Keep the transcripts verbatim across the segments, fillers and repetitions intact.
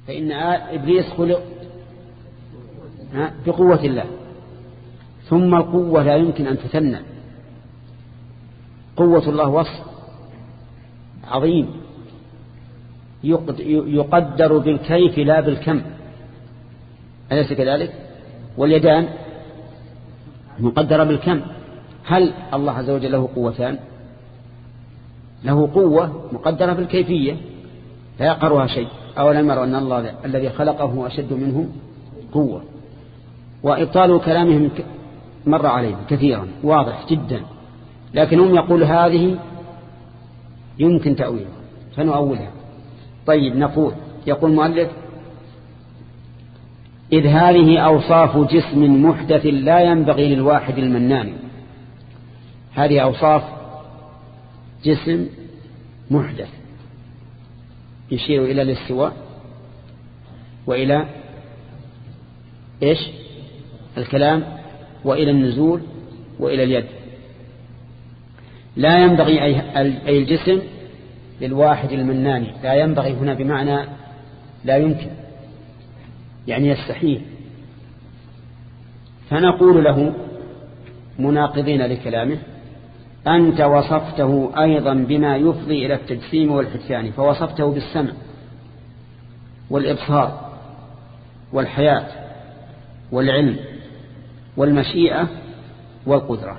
فإن إبليس خلق بقوة الله، ثم القوة لا يمكن أن تثنى. قوة الله وصف عظيم يقدر بالكيف لا بالكم، أليس كذلك؟ واليدان مقدرة بالكم. هل الله عز وجل له قوتان؟ له قوة مقدرة بالكيفية لا يقرها شيء. أولم يروا أن الله الذي خلقه أشد منه قوة. وإبطال كلامهم مر عليهم كثيرا واضح جدا، لكن هم يقول هذه يمكن تأويلها فنؤولها. طيب نقول، يقول المؤلف: إذ هذه أوصاف جسم محدث لا ينبغي للواحد المنان. هذه أوصاف جسم محدث يشير إلى الاستواء وإلى إيش الكلام وإلى النزول وإلى اليد. لا ينبغي أي الجسم للواحد المنان. لا ينبغي هنا بمعنى لا يمكن، يعني يستحيل. فنقول له مناقضين لكلامه: أنت وصفته أيضا بما يفضي إلى التجسيم والحدثان، فوصفته بالسمع والإبصار والحياة والعلم والمشيئة والقدرة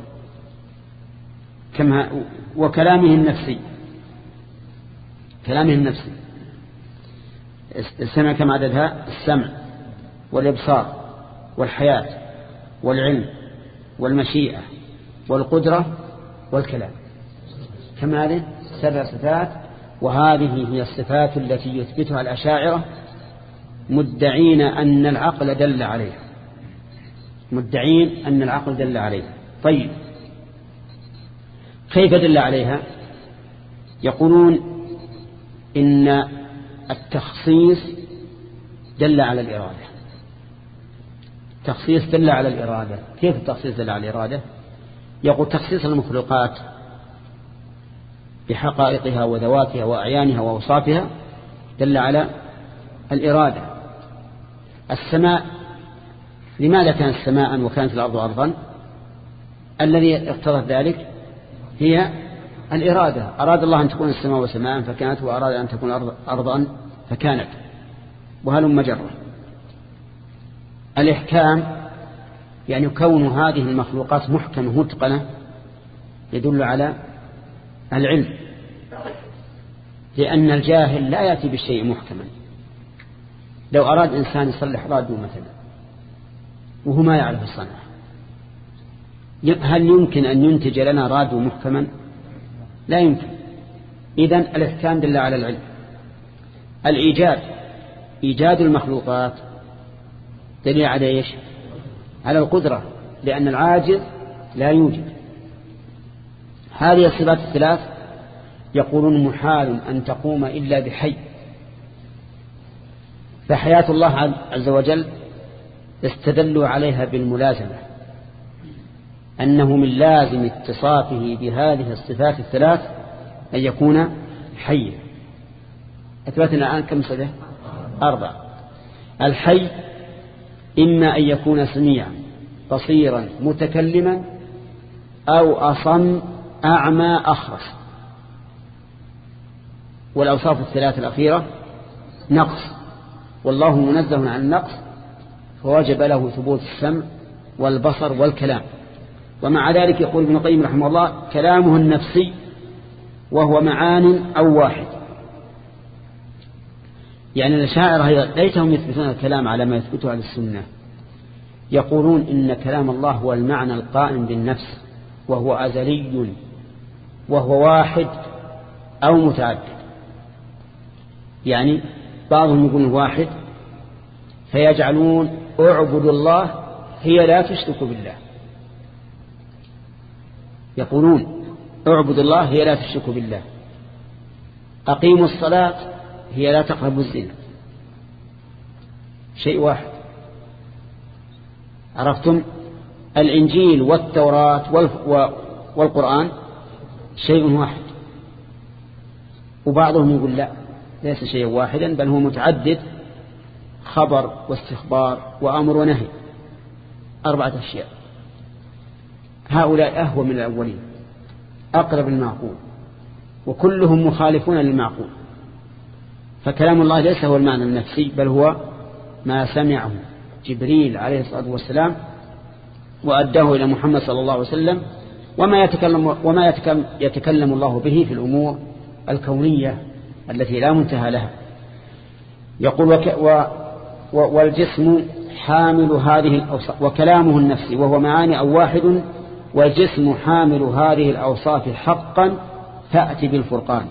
كما وكلامه النفسي. كلامه النفسي السمع كما عددها: السمع والإبصار والحياة والعلم والمشيئة والقدرة والكلام. كم هذه؟ سبع صفات. وهذه هي الصفات التي يثبتها الأشاعرة مدعين أن العقل دل عليها، مدعين أن العقل دل عليها. طيب كيف دل عليها؟ يقولون إن التخصيص دل على الإرادة. التخصيص دل على الإرادة. كيف التخصيص دل على الإرادة؟ يقول تخصيص المخلوقات بحقائقها وذواتها وأعيانها وأوصافها دل على الإرادة. السماء، لماذا كانت سماء وكانت الأرض أرضا؟ الذي اقتضت ذلك هي الإرادة. أراد الله أن تكون السماء سماء فكانت، وأراد أن تكون الأرض أرضا فكانت، وهلم مجرة. الإحكام يعني كون هذه المخلوقات محكمة متقنة يدل على العلم، لأن الجاهل لا يأتي بالشيء محكما. لو أراد إنسان يصلح راديو مثلا وهو ما يعرف الصنعة، هل يمكن أن ينتج لنا راديو محكما؟ لا يمكن. إذن الإحكام دل على العلم. الإيجاد، إيجاد المخلوقات دليل على إيش؟ على القدرة، لأن العاجز لا يوجد. هذه الصفات الثلاث يقولون محال أن تقوم إلا بحي. فحياة الله عز وجل استدلوا عليها بالملازمة، أنه من لازم اتصافه بهذه الصفات الثلاث أن يكون حيا. أثبتنا الآن كم صفة؟ أربع. الحي إما أن يكون سميعا بصيرا متكلما أو أصم أعمى أخرس. والأوصاف الثلاث الأخيرة نقص، والله منزه عن النقص، فوجب له ثبوت السمع والبصر والكلام. ومع ذلك يقول ابن القيم رحمه الله: كلامه النفسي وهو معان أو واحد. يعني الأشاعرة ليتهم يثبتون الكلام على ما يثبته على السنة، يقولون إن كلام الله هو المعنى القائم بالنفس، وهو أزلي وهو واحد أو متعدد. يعني بعضهم يقول واحد فيجعلون اعبدوا الله هي لا تشركوا بالله. يقولون اعبدوا الله هي لا تشركوا بالله. أقيموا الصلاة هي لا تقربوا الزنا. شيء واحد. عرفتم؟ الإنجيل والتوراة والقرآن شيء واحد. وبعضهم يقول لا، ليس شيء واحدا بل هو متعدد خبر واستخبار وأمر ونهي، أربعة أشياء. هؤلاء أهوى من الأولين، أقرب المعقول، وكلهم مخالفون للمعقول. فكلام الله ليس هو المعنى النفسي، بل هو ما سمعه جبريل عليه الصلاة والسلام وأداه إلى محمد صلى الله عليه وسلم، وما يتكلم, وما يتكلم, يتكلم الله به في الأمور الكونية التي لا منتهى لها. يقول وك و والجسم حامل هذه الأوصاف، وكلامه النفسي وهو معاني أو واحد، والجسم حامل هذه الأوصاف حقا، فأتي بالفرقان.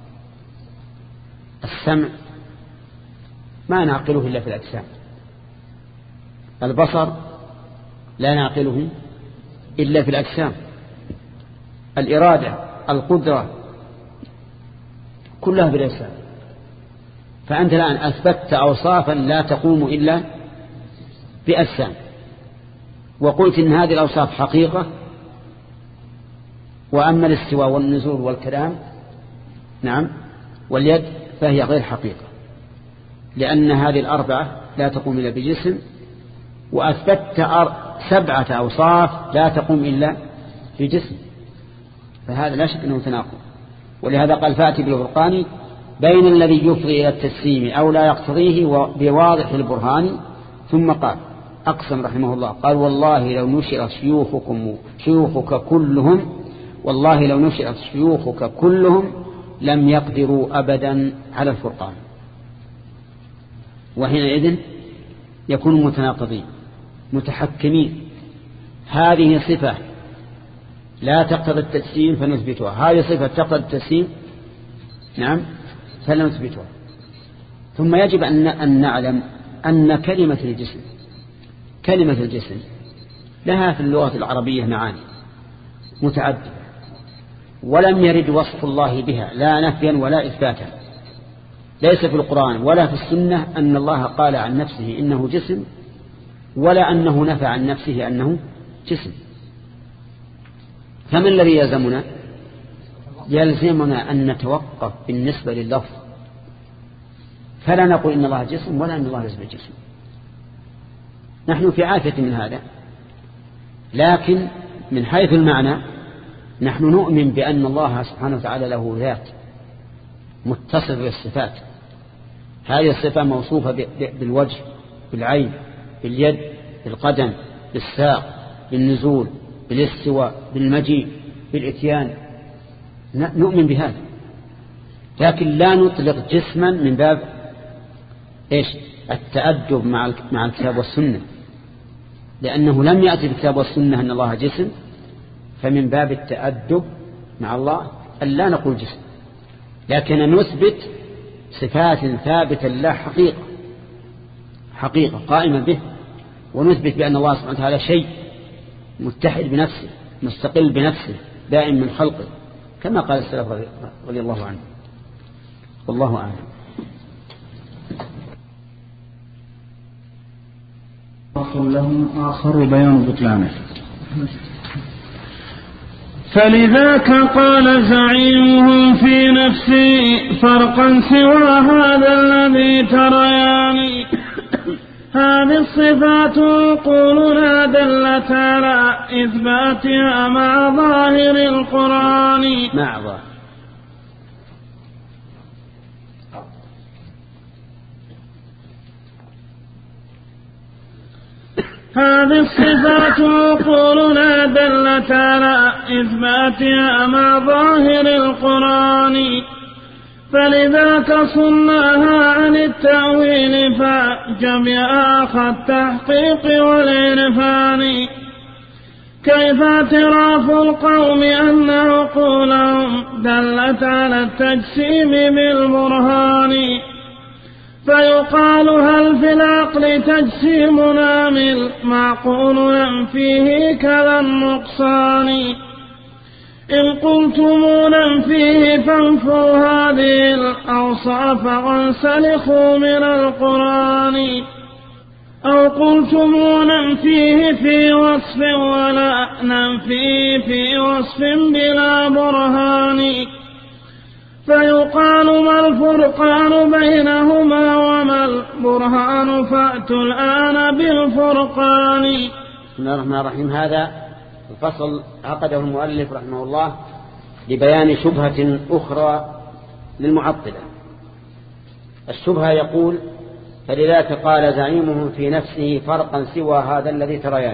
السمع ما نعقله إلا في الأجسام، البصر لا نعقله إلا في الأجسام، الإرادة، القدرة، كلها في الأجسام. فأنت الآن أثبتت أوصافا لا تقوم إلا بأجسام، وقلت إن هذه الأوصاف حقيقة، وأما الاستواء والنزول والكلام نعم واليد فهي غير حقيقة، لأن هذه الأربعة لا تقوم إلا بجسم، وأثبتت سبعة أوصاف لا تقوم إلا في جسم، فهذا لا شك أنه تناقض. ولهذا قال فأتي بالفرقان بين الذي يفضي إلى التسليم أو لا يقتضيه بواضح البرهان. ثم قال أقسم رحمه الله، قال والله لو نشر شيوخكم شيوخك كلهم والله لو نشرت شيوخك كلهم لم يقدروا أبدا على الفرقان. وحينئذ يكونوا متناقضين متحكمين. هذه صفة لا تقتضي التجسيم فنثبتها، هذه صفة تقتضي التجسيم نعم فلنثبتها. ثم يجب أن نعلم أن كلمة الجسم كلمة الجسم لها في اللغة العربية معاني متعددة، ولم يرد وصف الله بها لا نفيا ولا إثباتا، ليس في القرآن ولا في السنة أن الله قال عن نفسه إنه جسم، ولا أنه نفى عن نفسه أنه جسم. فما الذي يلزمنا؟ يلزمنا أن نتوقف بالنسبة لللفظ، فلا نقول إن الله جسم ولا أن الله ليس بجسم، نحن في عافية من هذا. لكن من حيث المعنى نحن نؤمن بأن الله سبحانه وتعالى له ذات متصف بالصفات، هذه الصفة موصوفة بالوجه، بالعين، باليد، بالقدم، بالساق، بالنزول، بالاستواء، بالمجيء، بالإتيان، نؤمن بهذا. لكن لا نطلق جسما من باب إيش؟ التأدب مع مع الكتاب والسنة، لأنه لم يأتي بالكتاب والسنة أن الله جسم، فمن باب التأدب مع الله أن لا نقول جسم، لكن نثبت صفات ثابتة لله حقيقة حقيقة قائمة به، ونثبت بأن الله سبحانه وتعالى شيء متحد بنفسه مستقل بنفسه دائم من خلقه، كما قال السلف رضي الله عنه. والله أعلم. فصل لهم آخر بيان بطلانه. فلذاك قال زعيمهم في نفسي فرقا سوى هذا الذي ترياني، هذه الصفات قولنا دلت على إثباتها مع ظاهر القرآن مع ظاهر هذه الصفات قولنا دلت على إثباتها مع ظاهر القرآن، فلذاك صناها عن التأويل فجب أخ التحقيق والعرفان. كيف اعتراف القوم أن عقولهم دلت على التجسيم بالبرهان، فيقال هل في العقل تجسيم نامل معقول فيه كذا النقصان. إن قلتم ننفيه فانفوا هذه الأوصاف وانسلخوا من القرآن، أو قلتم ننفيه في وصف ولا ننفيه في وصف بلا برهان، فيقال ما الفرقان بينهما وما البرهان فأتوا الآن بالفرقان. بسم الله الرحمن الرحيم. هذا الفصل عقده المؤلف رحمه الله لبيان شبهة أخرى للمعطلة. الشبهة يقول: فلذلك قال زعيمهم في نفسه فرقا سوى هذا الذي تريان.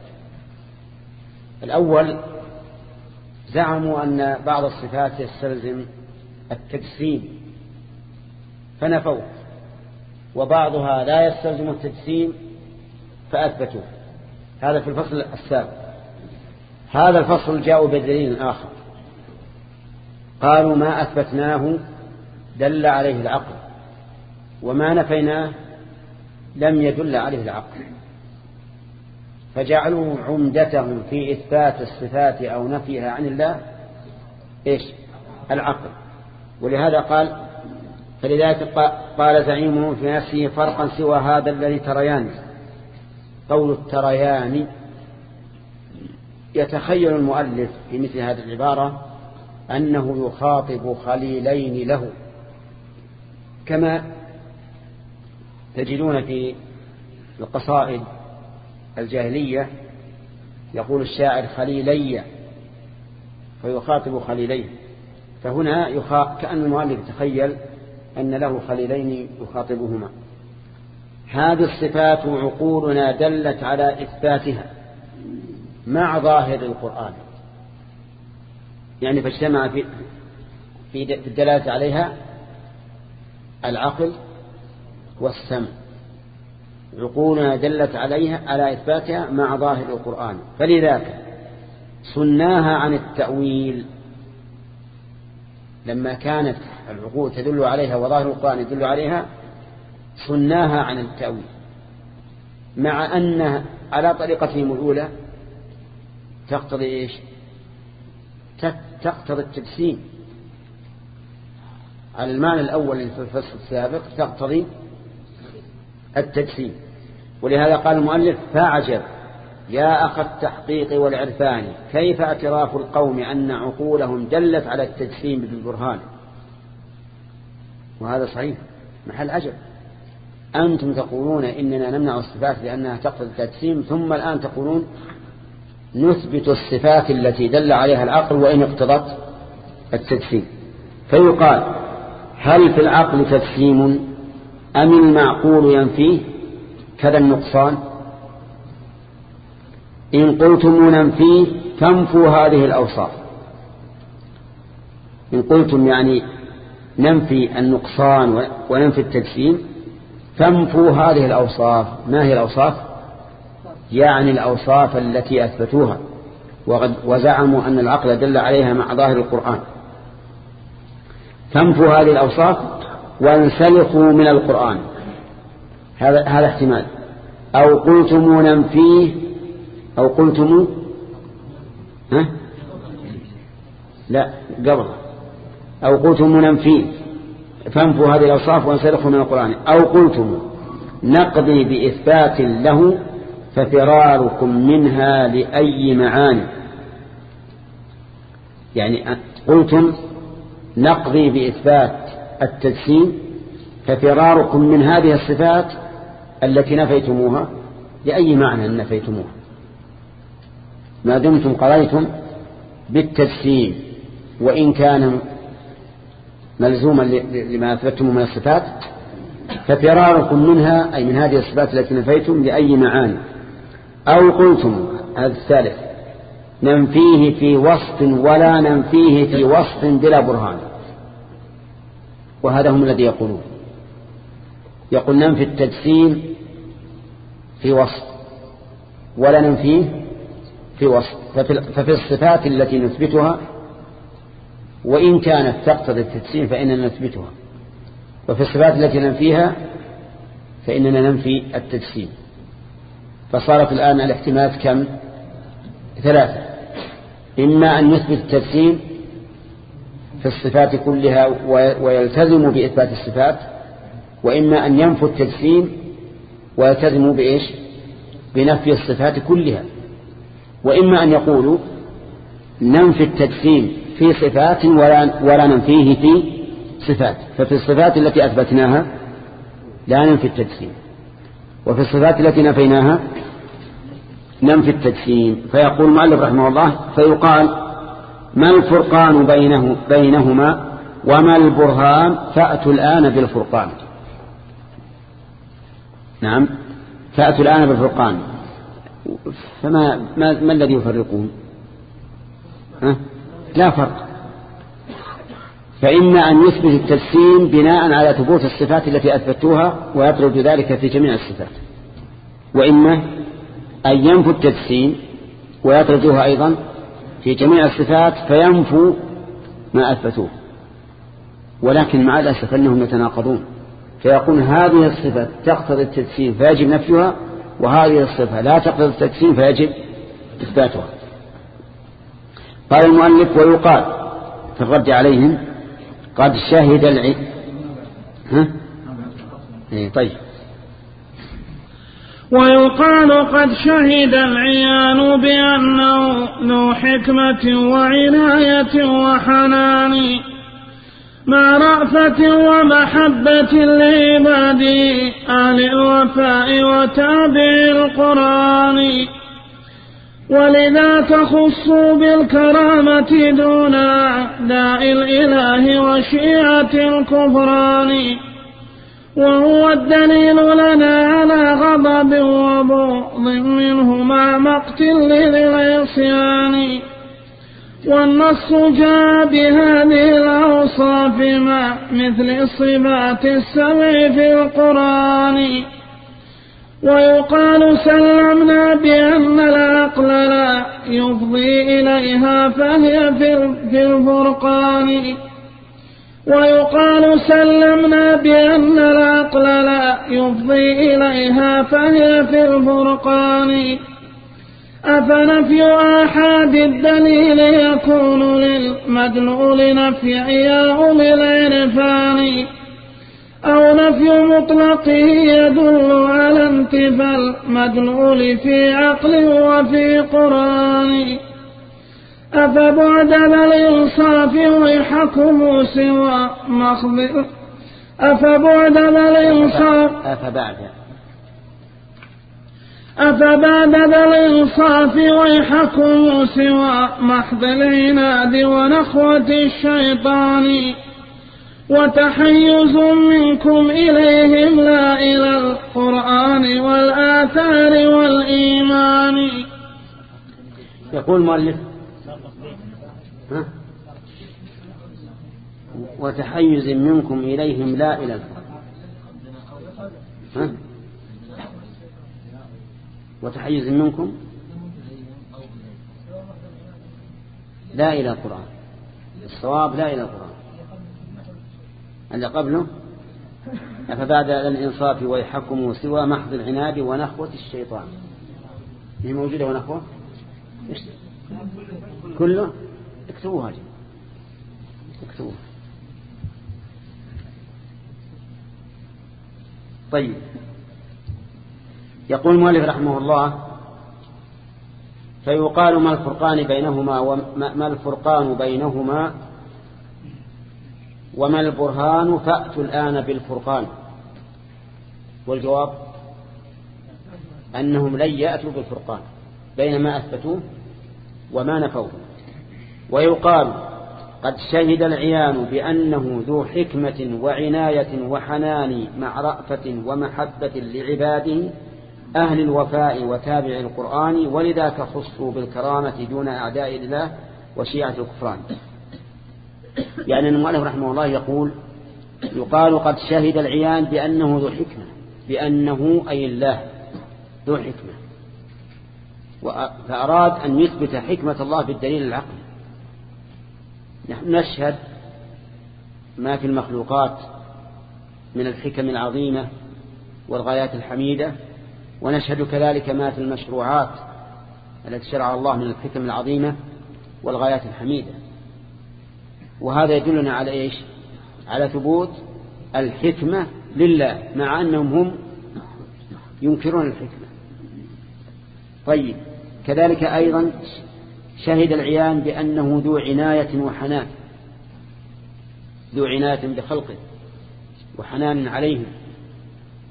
الأول زعموا أن بعض الصفات يستلزم التجسيم فنفوه، وبعضها لا يستلزم التجسيم فأثبتوه. هذا في الفصل السابق. هذا الفصل جاءوا بدليل آخر، قالوا: ما أثبتناه دل عليه العقل، وما نفيناه لم يدل عليه العقل. فجعلوا عمدتهم في إثبات الصفات أو نفيها عن الله إيش؟ العقل. ولهذا قال: فلذلك قال زعيمهم في نفسه فرقا سوى هذا الذي تريان. قول التريان يتخيل المؤلف في مثل هذه العبارة أنه يخاطب خليلين له، كما تجدون في القصائد الجاهلية يقول الشاعر: خليلي، فيخاطب خليلين. فهنا يخا... كأن المؤلف يتخيل أن له خليلين يخاطبهما. هذه الصفات عقولنا دلت على إثباتها مع ظاهر القرآن، يعني فاجتمع في في الدلالة عليها العقل والسمع. عقولنا دلت عليها على إثباتها مع ظاهر القرآن، فلذلك صناها عن التأويل. لما كانت العقول تدل عليها وظاهر القرآن يدل عليها صناها عن التأويل، مع أن على طريقتهم الأولى تقتضي إيش؟ تقتضي التجسيم. على المعنى الأول في الفصل السابق تقتضي التجسيم. ولهذا قال المؤلف: فاعجب يا أخ التحقيق والعرفان كيف اعتراف القوم أن عقولهم دلت على التجسيم بالبرهان. وهذا صحيح محل عجب. أنتم تقولون إننا نمنع الصفات لأنها تقتضي التجسيم، ثم الآن تقولون نثبت الصفات التي دل عليها العقل وإن اقتضت التجسيم. فيقال: هل في العقل تجسيم أم المعقول ينفيه كذا النقصان؟ إن قلتم ننفيه تنفوا هذه الأوصاف. إن قلتم يعني ننفي النقصان وننفي التجسيم تنفوا هذه الأوصاف. ما هي الأوصاف؟ يعني الأوصاف التي أثبتوها وزعموا أن العقل دل عليها مع ظاهر القرآن. تنفوا هذه الأوصاف وانسلخوا من القرآن. هذا هذا احتمال. أو قلتم ننفيه أو قلتم ها؟ لا قبل أو قلتم ننفيه فانفوا هذه الأوصاف وانسلخوا من القرآن. أو قلتم نقضي بإثبات له ففراركم منها لأي معاني. يعني قلتم نقضي بإثبات التجسيم ففراركم من هذه الصفات التي نفيتموها لأي معنى نفيتموها، ما دمتم قضيتم بالتجسيم وإن كان ملزوما لما أثبتم من الصفات، ففراركم منها أي من هذه الصفات التي نفيتم لأي معاني. أو قلتم هذا الثالث ننفيه في وصف ولا ننفيه في وصف بلا برهان. وهذا هم الذي يقولون يقول ننفي التجسيم في وصف ولا ننفيه في وصف. ففي الصفات التي نثبتها وإن كانت تقتضي التجسيم فإننا نثبتها، وفي الصفات التي ننفيها فإننا ننفي التجسيم. فصارت الآن الاحتمالات كم؟ ثلاثة: إما أن يثبت التجسيم في الصفات كلها ويلتزم بإثبات الصفات، وإما أن ينفوا التجسيم ويلتزموا بإيش؟ بنفي الصفات كلها. وإما أن يقولوا ننفي التجسيم في صفات ولا, ولا ننفيه في صفات. ففي الصفات التي أثبتناها لا ننفي التجسيم. وفي الصفات التي نفيناها ننفي التجسيم. فيقول المؤلف رحمه الله فيقال ما الفرقان بينه بينهما وما البرهان فأتوا الآن بالفرقان. نعم فأتوا الآن بالفرقان. فما ما, ما الذي يفرقون؟ ها؟ لا فرق. فإما أن يثبت التجسيم بناء على ثبوت الصفات التي أثبتوها ويطرد ذلك في جميع الصفات، وإما أن ينفوا التجسيم ويطردوها أيضا في جميع الصفات فينفوا ما أثبتوه. ولكن مع الأسف أنهم يتناقضون، فيقول هذه الصفة تقتضي التجسيم فيجب نفيها، وهذه الصفة لا تقتضي التجسيم فيجب إثباتها. قال المؤلف ويقال في الرد عليهم قد شهد العلم. ها؟ إيه طيب. ويقال قد شهد العيان بأنه ذو حكمة وعناية وحنان مع رأفة ومحبة لعباد أهل الوفاء وتابع القرآن، ولذا تخصوا بالكرامة دون أعداء الإله وشيعة الكفران، وهو الدليل لنا على غضب وبغض منه مع مقتل للعصيان. والنص جاء بهذه الأوصاف مع مثل الصفات السبع في القرآن. ويقال سلمنا بأن العقل لا يفضي إليها فهي في الفرقان. ويقال سلمنا بأن العقل لا يفضي إليها فهي في الفرقان. أفنفي آحاد الدليل يكون للمدلول نفي عياء بالعرفان، أو نفي مطلقه يدل على انتفاء المدلول في عقل وفي قرآن. أفبعد ذا الإنصاف ويحكم سوى مخبر أفبعد ذا الإنصاف أفبعد أفبعد ذا الإنصاف ويحكم سوى محض العناد ونخوة الشيطان، وتحيز منكم إليهم لا إلى القرآن والآثار والإيمان. يقول المؤلف ها؟ وتحيز منكم إليهم لا إلى القرآن. ها؟ وتحيز منكم لا إلى القرآن، الصواب لا إلى القرآن. اللي قبله أفبعد الإنصاف ويحكموا سوى محض العناد ونخوة الشيطان. هي موجودة ونخوة كله اكتبوها لي اكتبوها. طيب يقول المؤلف رحمه الله فيقال ما الفرقان بينهما وما الفرقان بينهما وما البرهان فأتوا الآن بالفرقان. والجواب أنهم لن يأتوا بالفرقان بين ما أثبتوه وما نفوه. ويقال قد شهد العيان بأنه ذو حكمة وعناية وحنان مع رأفة ومحبة لعباده أهل الوفاء وتابع القرآن، ولذا خصوا بالكرامة دون أعداء الله وشيعة الكفران. يعني المؤلف رحمه الله يقول يقال قد شهد العيان بأنه ذو حكمة، بأنه أي الله ذو حكمة، فأراد أن يثبت حكمة الله بالدليل العقلي. نحن نشهد ما في المخلوقات من الحكم العظيمة والغايات الحميدة، ونشهد كذلك ما في المشروعات التي شرع الله من الحكم العظيمة والغايات الحميدة. وهذا يدلنا على إيش؟ على ثبوت الحكمة لله، مع أنهم هم ينكرون الحكمة. طيب كذلك أيضا شهد العيان بأنه ذو عناية وحنان، ذو عناية بخلقه وحنان عليهم،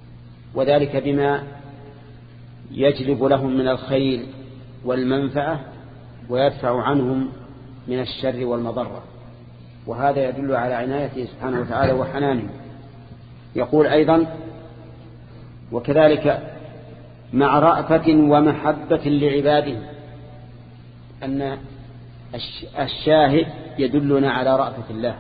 وذلك بما يجلب لهم من الخير والمنفعة ويدفع عنهم من الشر والمضرة، وهذا يدل على عنايته سبحانه وتعالى وحنانه. يقول أيضا: وكذلك مع رأفة ومحبة لعباده، أن الشاهد يدلنا على رأفة الله،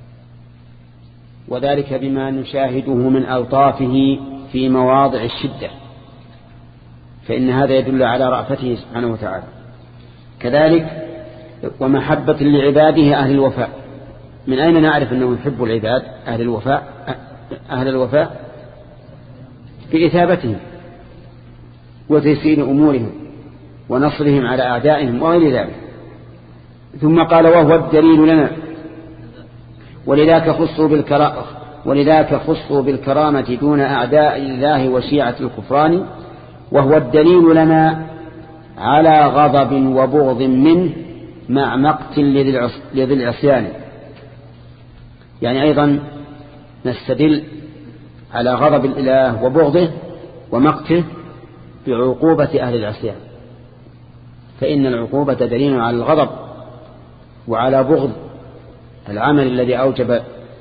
وذلك بما نشاهده من ألطافه في مواضع الشدة، فإن هذا يدل على رأفته سبحانه وتعالى. كذلك ومحبة لعباده أهل الوفاء. من أين نعرف أنه يحب العباد أهل الوفاء؟ أهل الوفاء بإثابتهم وتيسير أمورهم ونصرهم على أعدائهم وغير ذلك. ثم قال: وهو الدليل لنا، ولذاك خصوا بالكرامة ولذاك خصوا بالكرامة دون أعداء الله وشيعة الكفران، وهو الدليل لنا على غضب وبغض منه مع مقت لذي العصيان. يعني أيضا نستدل على غضب الإله وبغضه ومقته بعقوبة أهل العصيان، فإن العقوبة دليل على الغضب وعلى بغض العمل الذي أوجب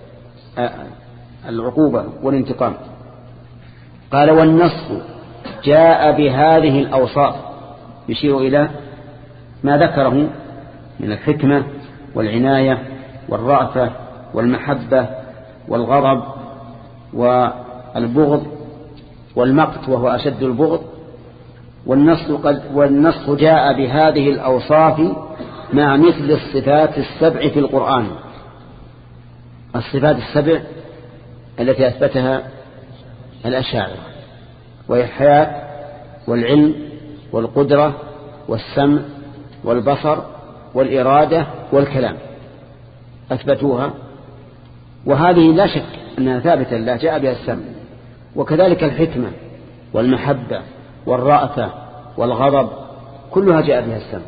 العقوبة والانتقام. قال: والنص جاء بهذه الأوصاف، يشير إلى ما ذكره من الحكمة والعناية والرأفة والمحبة والغضب والبغض والمقت وهو أشد البغض. والنص, قد والنص جاء بهذه الأوصاف مع مثل الصفات السبع في القرآن. الصفات السبع التي أثبتها الأشاعرة، وهي الحياة والعلم والقدرة والسمع والبصر والإرادة والكلام، أثبتوها، وهذه لا شك أنها ثابتة لله، جاء بها السمع. وكذلك الحكمة والمحبة والرأفة والغضب كلها جاء بها السمع.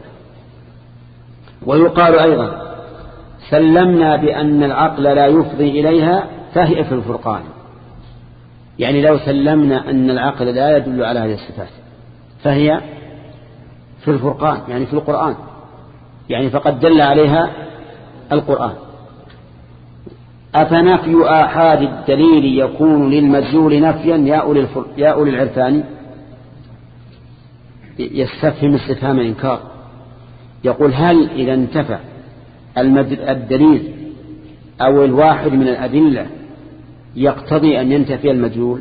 ويقال أيضا: سلمنا بأن العقل لا يفضي إليها فهي في الفرقان. يعني لو سلمنا أن العقل لا يدل على هذه الصفات فهي في الفرقان، يعني في القرآن، يعني فقد دل عليها القرآن. أفنفي آحاد الدليل يكون للمدلول نفيا يا أولي العرفان؟ يستفهم استفهام الإنكار، يقول: هل إذا انتفع الدليل أو الواحد من الأدلة يقتضي أن ينتفي المدلول؟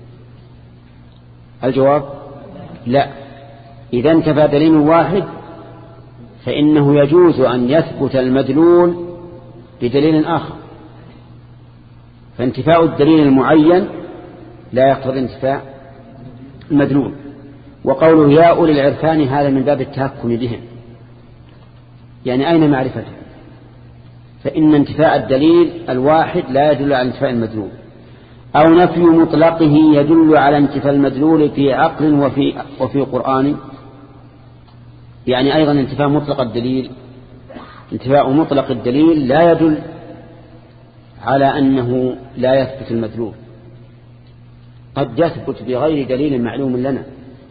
الجواب: لا. إذا انتفى دليل واحد فإنه يجوز أن يثبت المدلول بدليل آخر، فانتفاء الدليل المعين لا يقتضي انتفاء المدلول. وقوله يا أولي العرفان هذا من باب التهكم بهم، يعني أين معرفته؟ فإن انتفاء الدليل الواحد لا يدل على انتفاء المدلول، أو نفي مطلقه يدل على انتفاء المدلول في عقل وفي, وفي قرآن. يعني أيضا انتفاء مطلق الدليل انتفاء مطلق الدليل لا يدل على أنه لا يثبت المدلول، قد يثبت بغير دليل معلوم لنا.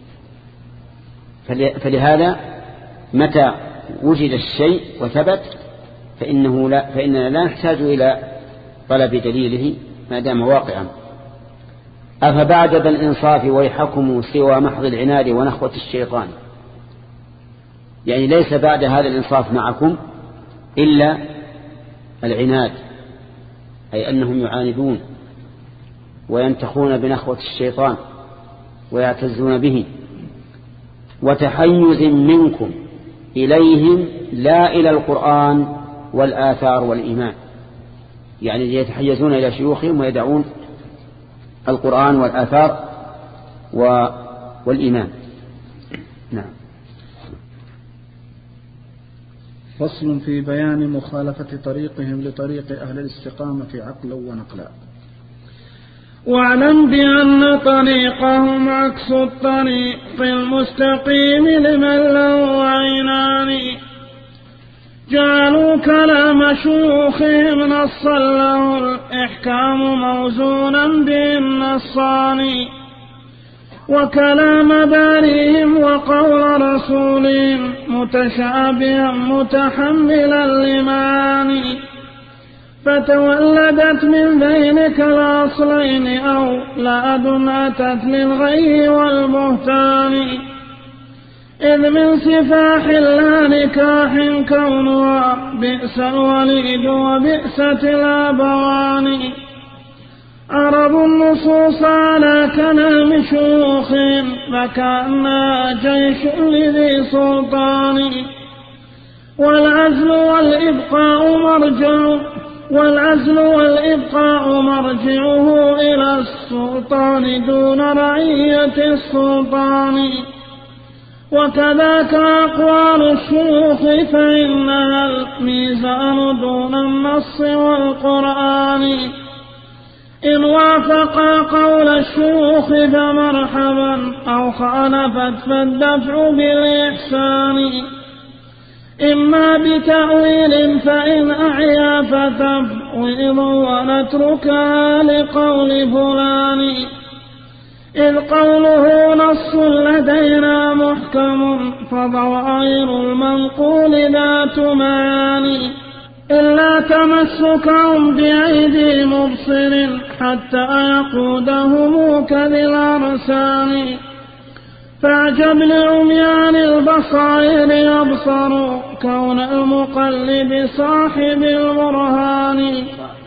فلهذا متى وجد الشيء وثبت فإنه لا فإننا لا نحتاج إلى طلب دليله ما دام واقعا. أفبعد ذا الإنصاف ويحكم سوى محض العناد ونخوة الشيطان؟ يعني ليس بعد هذا الإنصاف معكم إلا العناد، أي أنهم يعاندون وينتخون بنخوة الشيطان ويعتزون به، وتحيز منكم إليهم لا إلى القرآن والآثار والإيمان، يعني يتحيزون إلى شيوخهم ويدعون القرآن والآثار والإيمان. نعم. فصل في بيان مخالفة طريقهم لطريق أهل الاستقامة عقلا ونقلا. واعلم بأن طريقهم عكس الطريق المستقيم لمن له عينان، جعلوا كلام شيوخهم نصا له الإحكام موزونا به النصان، وكلام باريهم وقول رسولهم متشابها متحملا لمعاني، فتولدت من ذينك الأصلين أولاد أتت للغي والبهتان، إذ من سفاح لا نكاح كونها بئس الوليد وبئست الأبوان. عرض النصوص على كلام شيوخ فكأنها جيش لذي سلطان، والعزل والإبقاء مرجع والعزل والإبقاء مرجعه إلى السلطان دون رعية السلطان. وكذاك أقوال الشيوخ فإنها الميزان دون النص والقرآن، إن وافق قول الشيوخ فمرحبا أو خالفت فالدفع بالإحسان، إما بتأويل فإن أعيا فتفويض ونتركها لقول فلان، إذ قوله نص لدينا محكم فظواهر المنقول ذات معاني، إلا تمسكهم بأيدي مبصر حتى يقودهم كذي الأرسان. فاعجب لعميان البصائر يبصروا كون المقلد صاحب البرهان،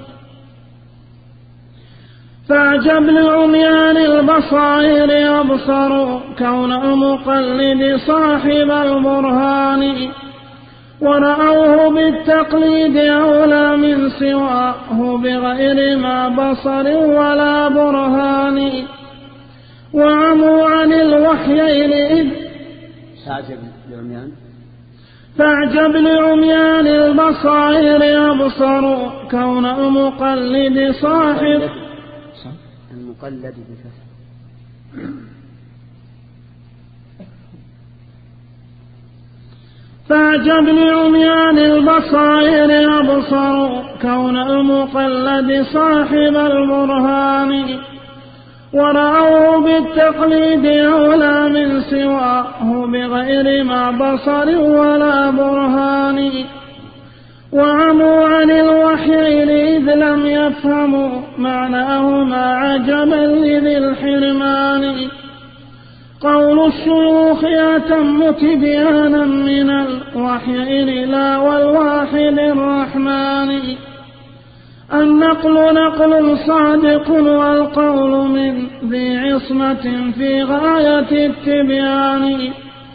فاعجب لعميان البصائر يبصروا كون المقلد صاحب البرهان، ورأوه بالتقليد أولى من سواه بغير ما بصر ولا برهان، وعموا عن الوحيين إذ فاعجب لعميان فاعجب لعميان البصائر يبصروا كون المقلد صاحب المقلد بفتح فاعجب لعميان البصائر يبصروا كون المقلد صاحب البرهان، ورأوه بالتقليد أولى من سواه بغير ما بصر ولا برهان، وعموا عن الوحيين إذ لم يفهموا معناهما عجبا لذي الحرمان. قول الشيوخ أتم تبيانا من الوحيين لا والواحد الرحمن، النقل نقل صادق والقول من ذي عصمة في غاية التبيان،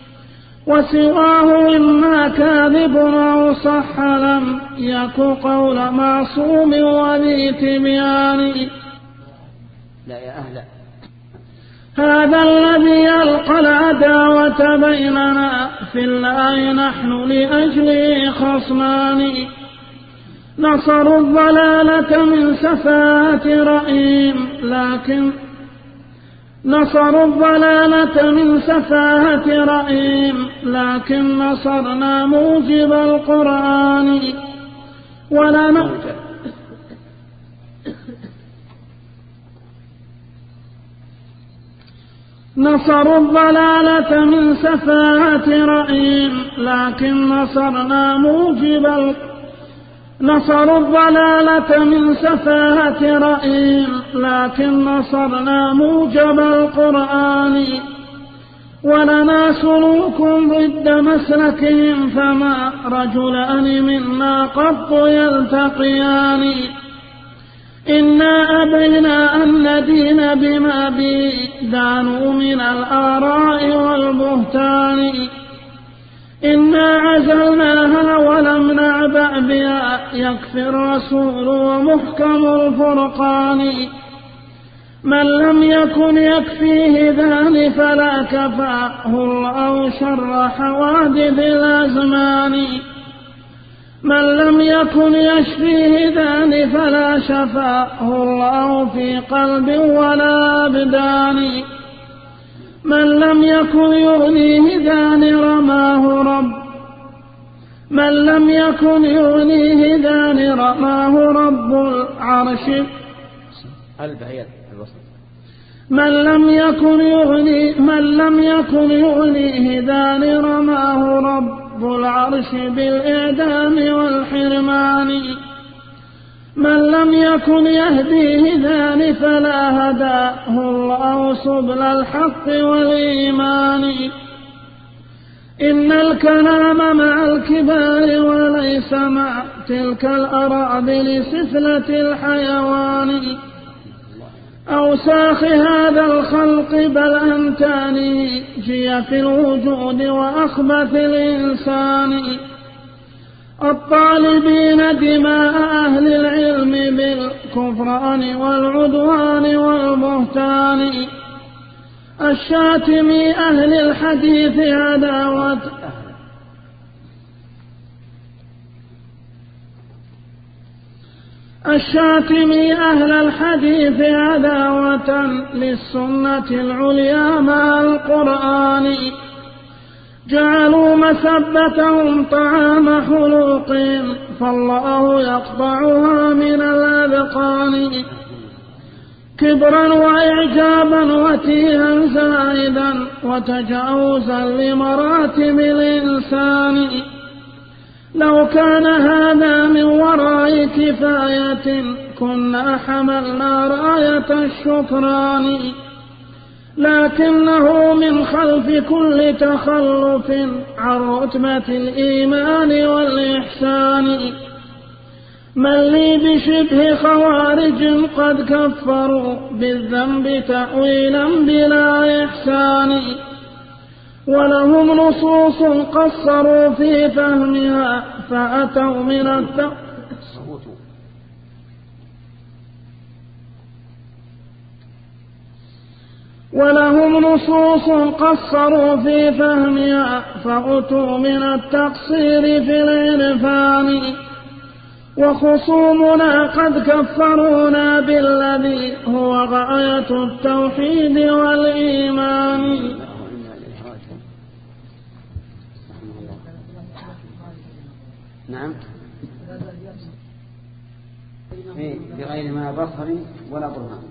وسواه إما كاذب أو صح لم يك قول معصوم وذي تبيان. لا يا أهلا، هذا الذي يلقى العداوة بيننا في الله نحن لأجله خصمان، نصروا الضلالة من سفاهة رأيهم لكن نصروا الضلالة من سفاهة رأيهم لكن نصرنا موجب القرآن، ولنا نصروا الضلالة من سفاهة رأيهم لكن نصرنا موجب القرآن نصروا الضلالة من سفاهة رأيهم لكن نصرنا موجب القرآن، ولنا سلوك ضد مسلكهم فما رجلان منا قط يلتقيان، إنا أبينا أن ندين بما به دانوا من الآراء والبهتان، إنا عزلناها ولم نعبأ بها يكفي الرسول ومحكم الفرقان، من لم يكن يكفيه ذان فلا كفاه الله شر حوادث الأزمان، من لم يكن يشفيه ذان فلا شفاه الله في قلب ولا أبدان، من لم يكن يغنيه ذان رماه رب من لم يكن يغنيه ذان رماه رب العرش من لم يكن يغني من لم يكن يغنيه ذان رماه رب العرش بالإعدام والحرمان. من لم يكن يهديه ذان فلا هداه الله سبل الحق والإيمان. إن الكلام مع الكبار وليس مع تلك الأراذل سفلة الحيوان. أوساخ هذا الخلق بل أنتانه جي في الوجود وأخبث الإنسان. الطالبين دماء أهل العلم بالكفران والعدوان والبهتان. الشاتم أهل الحديث عداوة الشاتم أهل الحديث عداوة للسنة العليا مع القرآن. جعلوا مسبتهم طعام حلوقهم فالله يقطعها من الأذقان. كبرا وإعجابا وتيها زائدا وتجاوزا لمراتب الإنسان. لو كان هذا من وراء كفاية كنا حملنا راية الشكران. لكنه من خلف كل تخلف عن رتبة الإيمان والإحسان. من لي بشبه خوارج قد كفروا بالذنب تأويلا بلا إحسان. ولهم نصوص قصروا في فهمها فأتوا من التأويل ولهم نصوص قصروا في فهمها فأتوا من التقصير في العرفان. وخصومنا قد كفرونا بالذي هو غاية التوحيد والإيمان. نعم بغير ما بصر ولا برهان.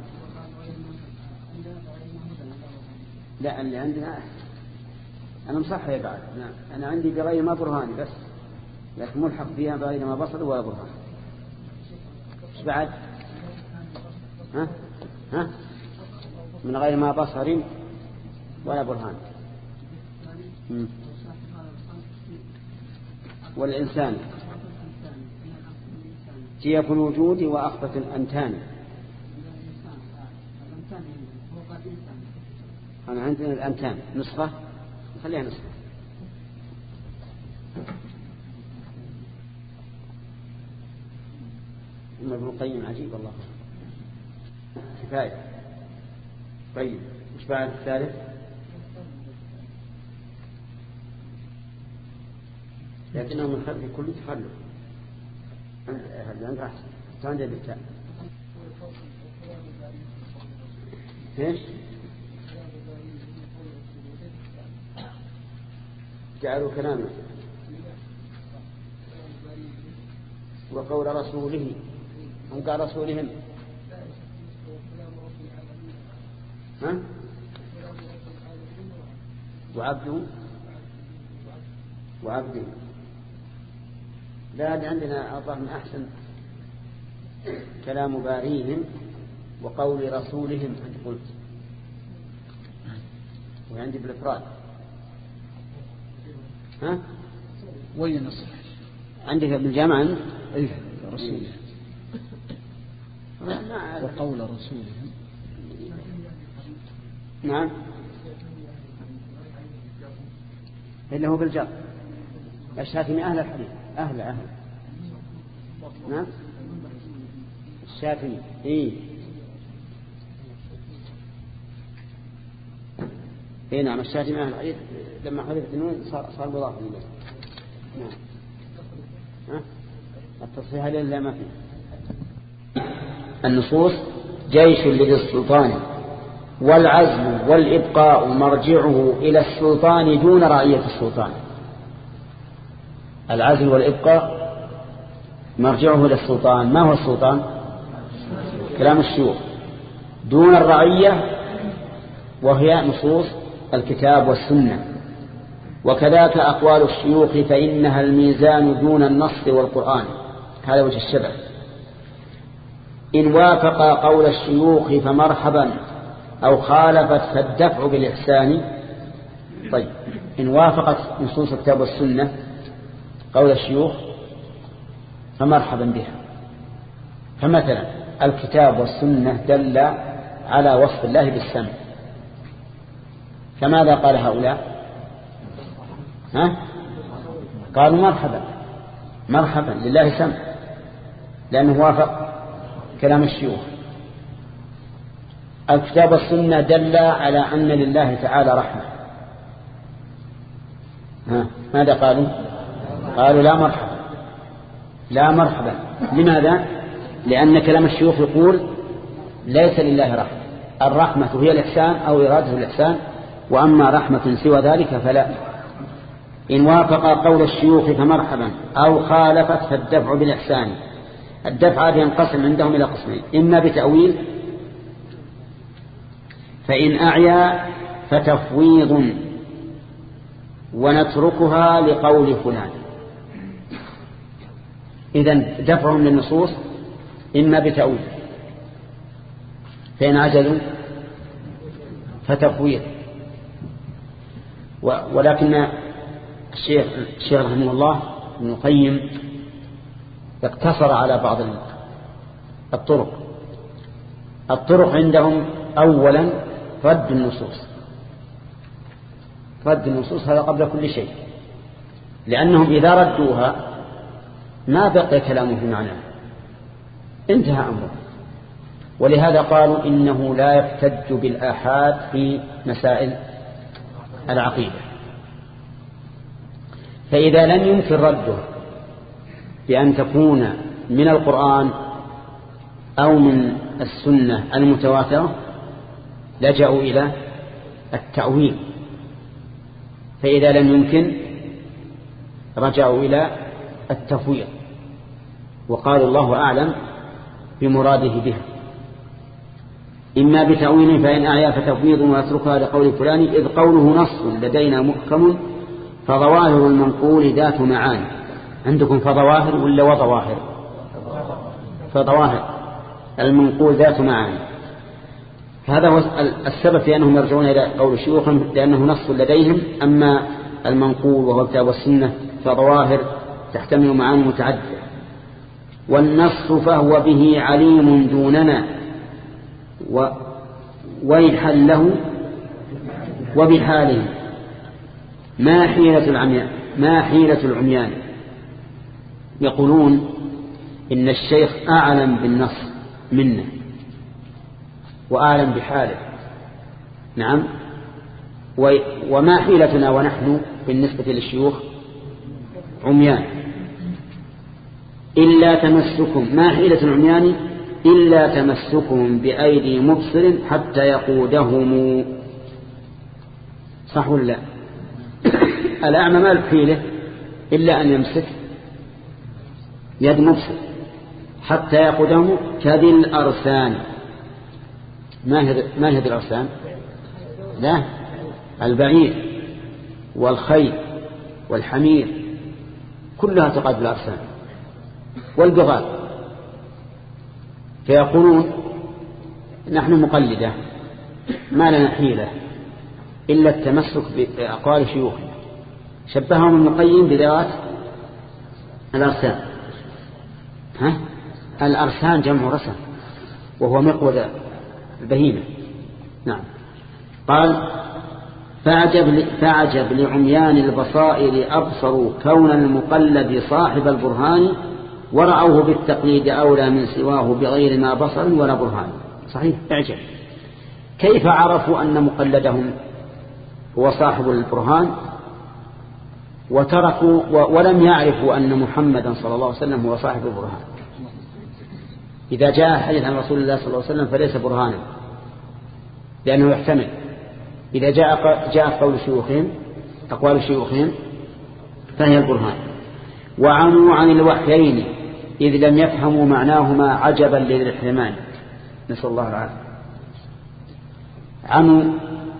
لا اللي عندنا أنا مصحح بعد. نعم أنا عندي بغير ما برهان بس لكن ملحق فيها بغير ما بصر ولا برهان. ايش بعد؟ ها ها من غير ما بصر ولا برهان. مم. والإنسان جيف الوجود وأخبث الأنتان. أنا عندنا الأنتان نسخة خليها نسخة. إن ابن القيم عجيب الله كفاية. طيب إيش بعد الثالث؟ لكنه من خلف كل تخلف. هذا عند أحسن تعند بالتاء. إيش؟ جعلوا كلامه وقول رسوله هم قال رسولهم. ها؟ وعبده وعبده. لا عندنا أعطاه من أحسن كلام باريهم وقول رسولهم أنت قلت وعندي بالإفراد. ها؟ وين الصح؟ عندك بالجامعة أيه رسوله وقول رسوله. نعم إنه بالجر. الشاتم أهل الحديث أهل أهل. نعم الشاتم إيه إيه نعم الشاتم أهل الحديث لما حذفت النون صار صار مضاف إليه. نعم ها التصحيح لله ما فيه. النصوص جيش لذي السلطان والعزل والإبقاء مرجعه إلى السلطان دون رعية السلطان. العزل والإبقاء مرجعه إلى السلطان. ما هو السلطان؟ كلام الشيوخ. دون الرعية وهي نصوص الكتاب والسنة. وكذاك أقوال الشيوخ فإنها الميزان دون النص والقرآن. هذا وجه الشبه. إن وافق قول الشيوخ فمرحبا أو خالفت فالدفع بالإحسان. طيب، إن وافقت نصوص الكتاب والسنة قول الشيوخ فمرحبا بها. فمثلا الكتاب والسنة دل على وصف الله بالسمع، فماذا قال هؤلاء؟ ها؟ قالوا مرحبا مرحبا لله سمع، لأنه وافق كلام الشيوخ. الكتاب والسنة دل على أن لله تعالى رحمة، ها؟ ماذا قالوا؟ قالوا لا مرحبا لا مرحبا. لماذا؟ لأن كلام الشيوخ يقول ليس لله رحمة، الرحمة هي الإحسان أو إرادة الإحسان، وأما رحمة سوى ذلك فلا. إن وافق قول الشيوخ فمرحبا أو خالفت فالدفع بالإحسان. الدفع ينقسم عندهم إلى قسمين: إما بتأويل، فإن أعيا فتفويض ونتركها لقول فلان. إذن دفعهم للنصوص إما بتأويل، فإن عجلوا فتفويض. ولكن الشيخ الشيخ رحمه الله ابن القيم اقتصر على بعض الطرق. الطرق عندهم أولا رد النصوص. رد النصوص هذا قبل كل شيء، لأنهم إذا ردوها ما بقي كلامه في معناه، انتهى أمره. ولهذا قالوا إنه لا يحتج بالآحاد في مسائل العقيدة. فإذا لم يمكن رده بأن تكون من القرآن أو من السنة المتواترة لجأوا إلى التأويل. فإذا لم يمكن رجعوا إلى التفويض، وقال الله أعلم بمراده بها. إما بتأويل فإن أعيا فتفويض ويتركها لقول فلان، إذ قوله نص لدينا محكم فظواهر المنقول ذات معاني. عندكم فظواهر ولا وظواهر؟ فظواهر المنقول ذات معاني. هذا هو السبب في أنهم يرجعون إلى قول الشيوخ، لأنه نص لديهم. أما المنقول وهو الكتاب والسنة فظواهر تحتمل معاني متعددة. والنص فهو به عليم دوننا ويحل له وبحاله ما حيلة العميان ما حيلة العميان. يقولون إن الشيخ أعلم بالنص منا وأعلم بحاله. نعم. وما حيلتنا ونحن بالنسبة للشيوخ عميان إلا تمسكم. ما حيلة العميان إلا تمسكهم بأيدي مبصر حتى يقودهم. صح ولا لا؟ الأعمى ما الحيلة إلا أن يمسك يد مبصر حتى يقودهم كذي الأرسان. ما هي ما هي الأرسان؟ لا، البعير والخيل والحمير كلها تقعد بالأرسان والبغال. فيقولون نحن مقلدة ما لنا حيلة إلا التمسك بأقوال شيوخنا. شبههم ابن القيم بذوات الأرسان. ها؟ الأرسان جمع رسم وهو مقود البهيمة. نعم. قال فعجب, فعجب لعميان البصائر أبصروا كون المقلد صاحب البرهان ورعوه بالتقليد أولى من سواه بغير ما بصر ولا برهان. صحيح، اعجب. كيف عرفوا أن مقلدهم هو صاحب البرهان وتركوا ولم يعرفوا أن محمدا صلى الله عليه وسلم هو صاحب البرهان؟ إذا جاء حديث عن رسول الله صلى الله عليه وسلم فليس برهانا، لأنه يحتمل. إذا جاء جاء قول شيوخهم أقوال شيوخهم فهي البرهان. وعموا عن الوحيين إذ لم يفهموا معناهما عجبا للحرمان. نسأل الله العافية. عموا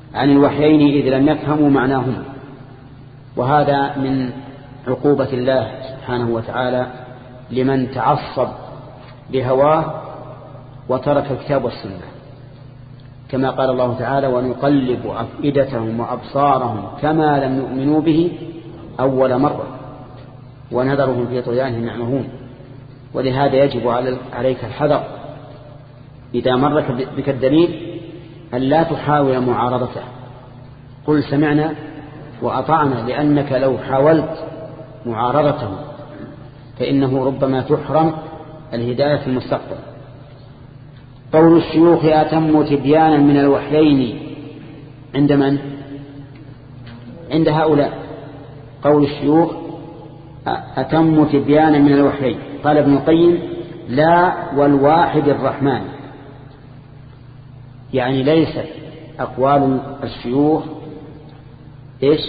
عن الوحيين إذ لم يفهموا معناهما. وهذا من عقوبة الله سبحانه وتعالى لمن تعصب لهواه وترك الكتاب والسنة، كما قال الله تعالى: ونقلب أفئدتهم وأبصارهم كما لم يؤمنوا به أول مرة ونذرهم في طغيانهم يعمهون. ولهذا يجب عليك الحذر إذا مرك بك الدليل أن لا تحاول معارضته، قل سمعنا وأطعنا، لأنك لو حاولت معارضته فإنه ربما تحرم الهداية في المستقبل. قول الشيوخ أتم تبيانا من الوحيين عند من؟ عند هؤلاء. قول الشيوخ أتم تبيانا من الوحيين. قال ابن القيم: لا، والواحد الرحمن، يعني ليست أقوال الشيوخ إيش؟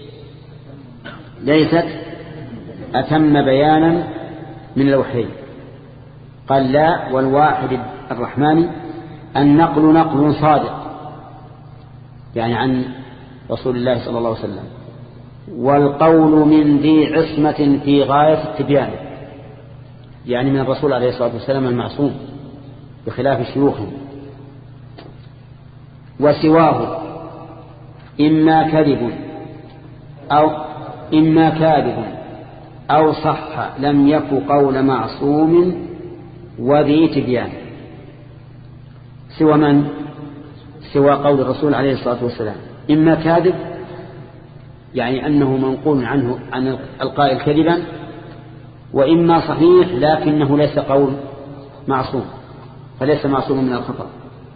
ليست أتم بيانا من الوحيين. قال: لا، والواحد الرحمن النقل نقل صادق، يعني عن رسول الله صلى الله عليه وسلم، والقول من ذي عصمة في غاية التبيان، يعني من الرسول عليه الصلاة والسلام المعصوم بخلاف شيوخه. وسواه إما كذب أو إما كاذب أو صح لم يك قول معصوم وذي تبيان. سوى من؟ سوى قول الرسول عليه الصلاة والسلام. إما كاذب يعني أنه منقول عنه عن القائل كذبا، وإما صحيح لكنه ليس قول معصوم، فليس معصوم من الخطأ.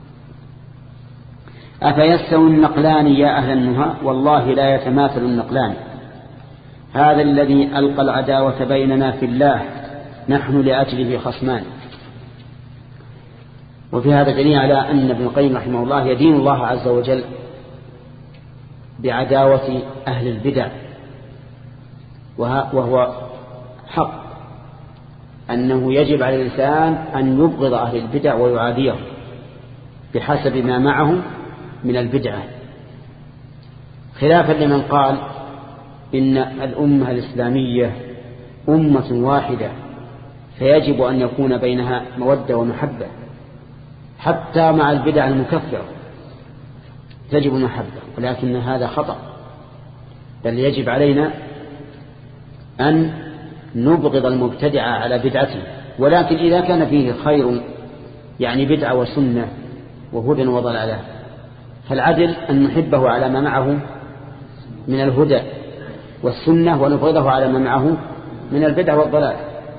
أفيستوي النقلان يا أهل النهى؟ والله لا يتماثل النقلان. هذا الذي ألقى العداوة بيننا في الله نحن لأجله خصمان. وفي هذا دليل على أن ابن القيم رحمه الله يدين الله عز وجل بعداوة أهل البدع، وهو حق أنه يجب على الإنسان أن يبغض أهل البدع ويعاديهم بحسب ما معهم من البدعة، خلافا لمن قال إن الأمة الإسلامية أمة واحدة فيجب أن يكون بينها مودة ومحبة، حتى مع البدع المكفرة تجب المحبة، ولكن هذا خطأ، بل يجب علينا أن نبغض المبتدع على بدعته. ولكن إذا كان فيه خير، يعني بدعة وسنة وهدى وضلالة، فالعدل أن نحبه على ما معه من الهدى والسنة ونبغضه على ما معه من البدع والضلال.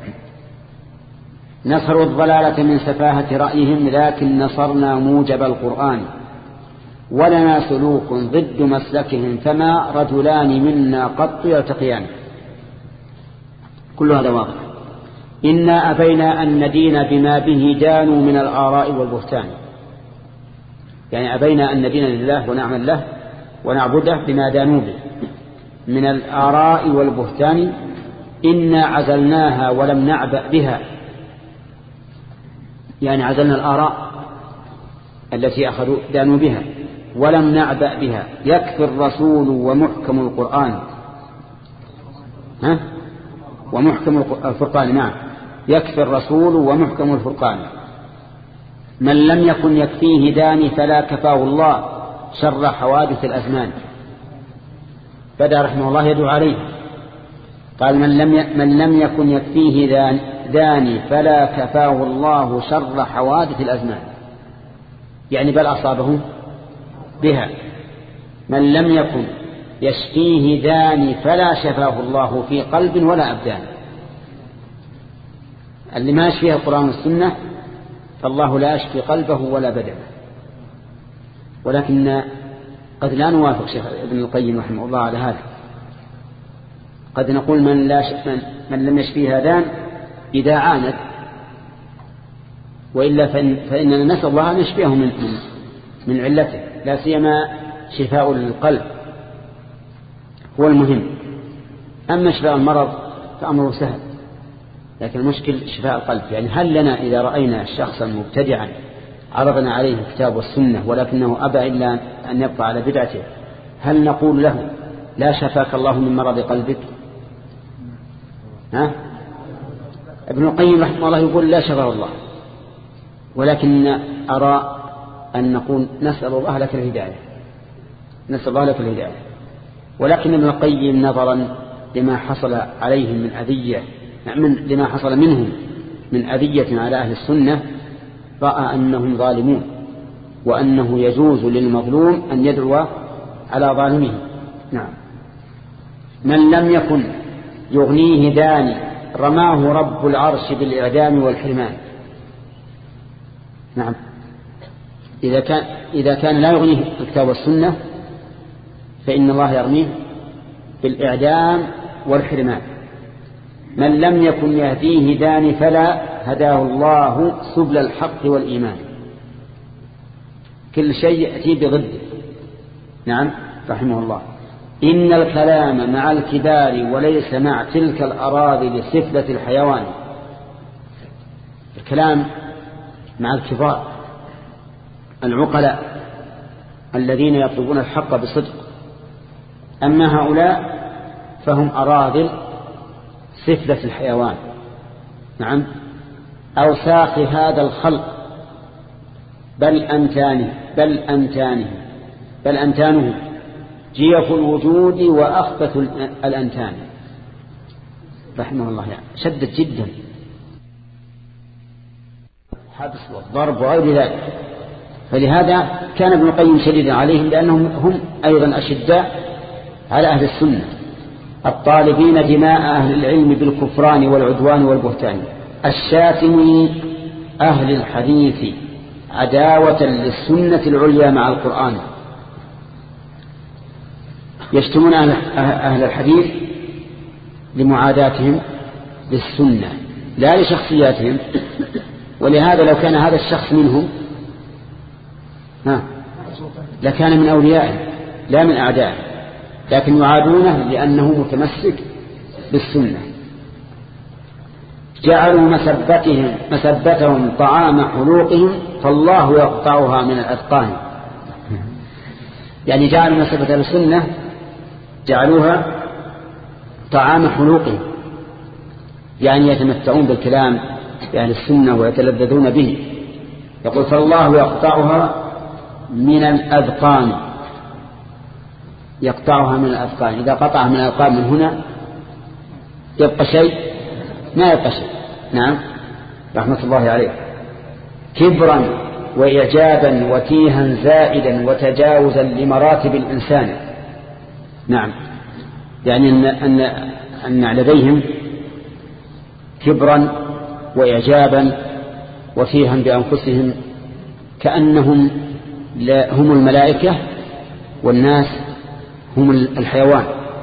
نصروا الضلالة من سفاهة رأيهم، لكن نصرنا موجب القرآن، ولنا سلوك ضد مسلكهم، فما رجلان منا قط يلتقيان. كل هذا واضح. إنا أبينا أن ندين بما به دانوا من الآراء والبهتان، يعني أبينا أن ندين لله ونعمل له ونعبده بما دانوا به من الآراء والبهتان. إنا عزلناها ولم نعبأ بها، يعني عزلنا الآراء التي أخذوا دانوا بها ولم نعبأ بها. يكفي الرسول ومحكم القرآن، ها؟ ومحكم الفرقان، نعم، يكفي الرسول ومحكم الفرقان. من لم يكن يكفيه داني فلا كفاه الله شر حوادث الأزمان. بدأ رحمه الله يدعو عليه، قال: من لم من لم يكن يكفيه داني فلا كفاه الله شر حوادث الأزمان، يعني بل أصابه بها. من لم يكن يشفيه داني فلا شفاه الله في قلب ولا أبدان. اللي ما يشفيه القرآن والسنة فالله لا يشفي قلبه ولا بدنه. ولكن قد لا نوافق شيخ ابن القيم رحمه الله على هذا. قد نقول من, لا ش... من... من لم يشفيه هذان إذا عاند، وإلا فإن... فإننا نسأل الله أن يشفيه من... من... من علته، لا سيما شفاء القلب هو المهم. أما شفاء المرض فأمره سهل، لكن المشكل شفاء القلب. يعني هل لنا إذا رأينا شخصا مبتدعا عرضنا عليه الكتاب والسنة ولكنه أبى إلا أن يبقى على بدعته هل نقول له لا شفاك الله من مرض قلبك؟ ها؟ ابن القيم رحمه الله يقول لا شفاه الله، ولكن أرى أن نقول نسأل الله لك الهداية، نسأل الله لك الهداية. ولكن ابن القيم نظرا لما حصل عليهم من أذية، من لما حصل منهم من أذية على أهل السنة، رأى أنهم ظالمون، وأنه يجوز للمظلوم أن يدعو على ظالمه. نعم. من لم يكن يغنيه داني رماه رب العرش بالإعدام والحرمان. نعم. إذا كان, إذا كان لا يغنيه الكتاب والسنة فإن الله يرميه بالإعدام والحرمان. من لم يكن يهديه داني فلا هداه الله سبل الحق والإيمان. كل شيء يأتي بضده. نعم. رحمه الله. إن الكلام مع الكبار وليس مع تلك الأراضي لسفلة الحيوان. الكلام مع الكبار العقلاء الذين يطلبون الحق بصدق، أما هؤلاء فهم أراذل سفلة الحيوان. نعم. أوساخ هذا الخلق بل أنتانه بل أنتانه بل أنتانه جيف الوجود وأخبث الأنتان. رحمه الله يعني شدد جدا، حبس والضرب وغير ذلك. فلهذا كان ابن القيم شديدا عليهم، لأنهم هم أيضا أشداء على أهل السنة الطالبين دماء أهل العلم بالكفران والعدوان والبهتان، الشاتم أهل الحديث عداوة للسنة العليا مع القرآن. يشتمون أهل الحديث لمعاداتهم للسنة لا لشخصياتهم. ولهذا لو كان هذا الشخص منهم ها لكان من أوليائهم لا من أعدائهم، لكن يعادونه لأنه متمسك بالسنة. جعلوا مسبتهم مسبتهم طعام حلوقهم فالله يقطعها من الأذقان. يعني جعلوا مسبة السنة جعلوها طعام حلوقهم، يعني يتمتعون بالكلام بأهل السنة ويتلذذون به. يقول فالله يقطعها من الأذقان، يقطعها من الأذقان. إذا قطعها من الأذقان من هنا يبقى شيء؟ ما يبقى شيء. نعم. رحمة الله عليه. كبرا وإعجابا وتيها زائدا وتجاوزا لمراتب الإنسان. نعم. يعني أن, أن, أن لديهم كبرا وإعجابا وتيها بأنفسهم كأنهم هم الملائكة والناس هم الحيوان،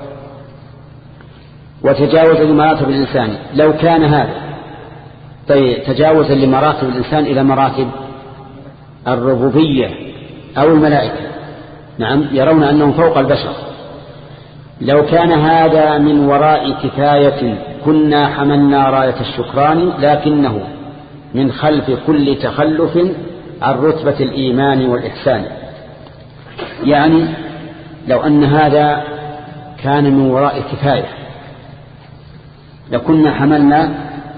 وتجاوزا لمراتب الإنسان. لو كان هذا طيب تجاوزا لمراتب الإنسان إلى مراتب الربوبية أو الملائكة، نعم، يرون أنهم فوق البشر. لو كان هذا من وراء كفاية كنا حملنا راية الشكران، لكنه من خلف كل تخلف عن رتبة الإيمان والإحسان. يعني لو أن هذا كان من وراء كفاية لكنا حملنا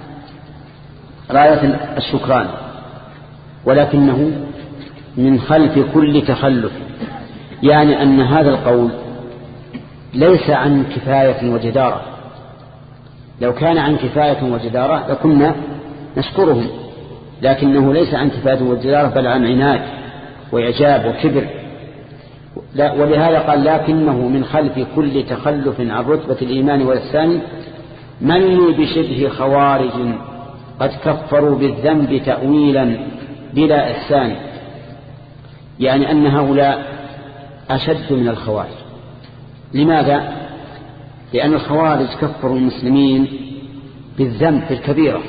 راية الشكران، ولكنه من خلف كل تخلف، يعني أن هذا القول ليس عن كفاية وجدارة. لو كان عن كفاية وجدارة لكنا نشكرهم، لكنه ليس عن كفاية وجدارة بل عن عناد وإعجاب وكبر. ولهذا قال لكنه من خلف كل تخلف عن رتبة الإيمان والإحسان من لي بشبه خوارج قد كفروا بالذنب تأويلا بلا إحسان. يعني أن هؤلاء أشد من الخوارج. لماذا؟ لأن الخوارج كفروا المسلمين بالذنب الكبيرة.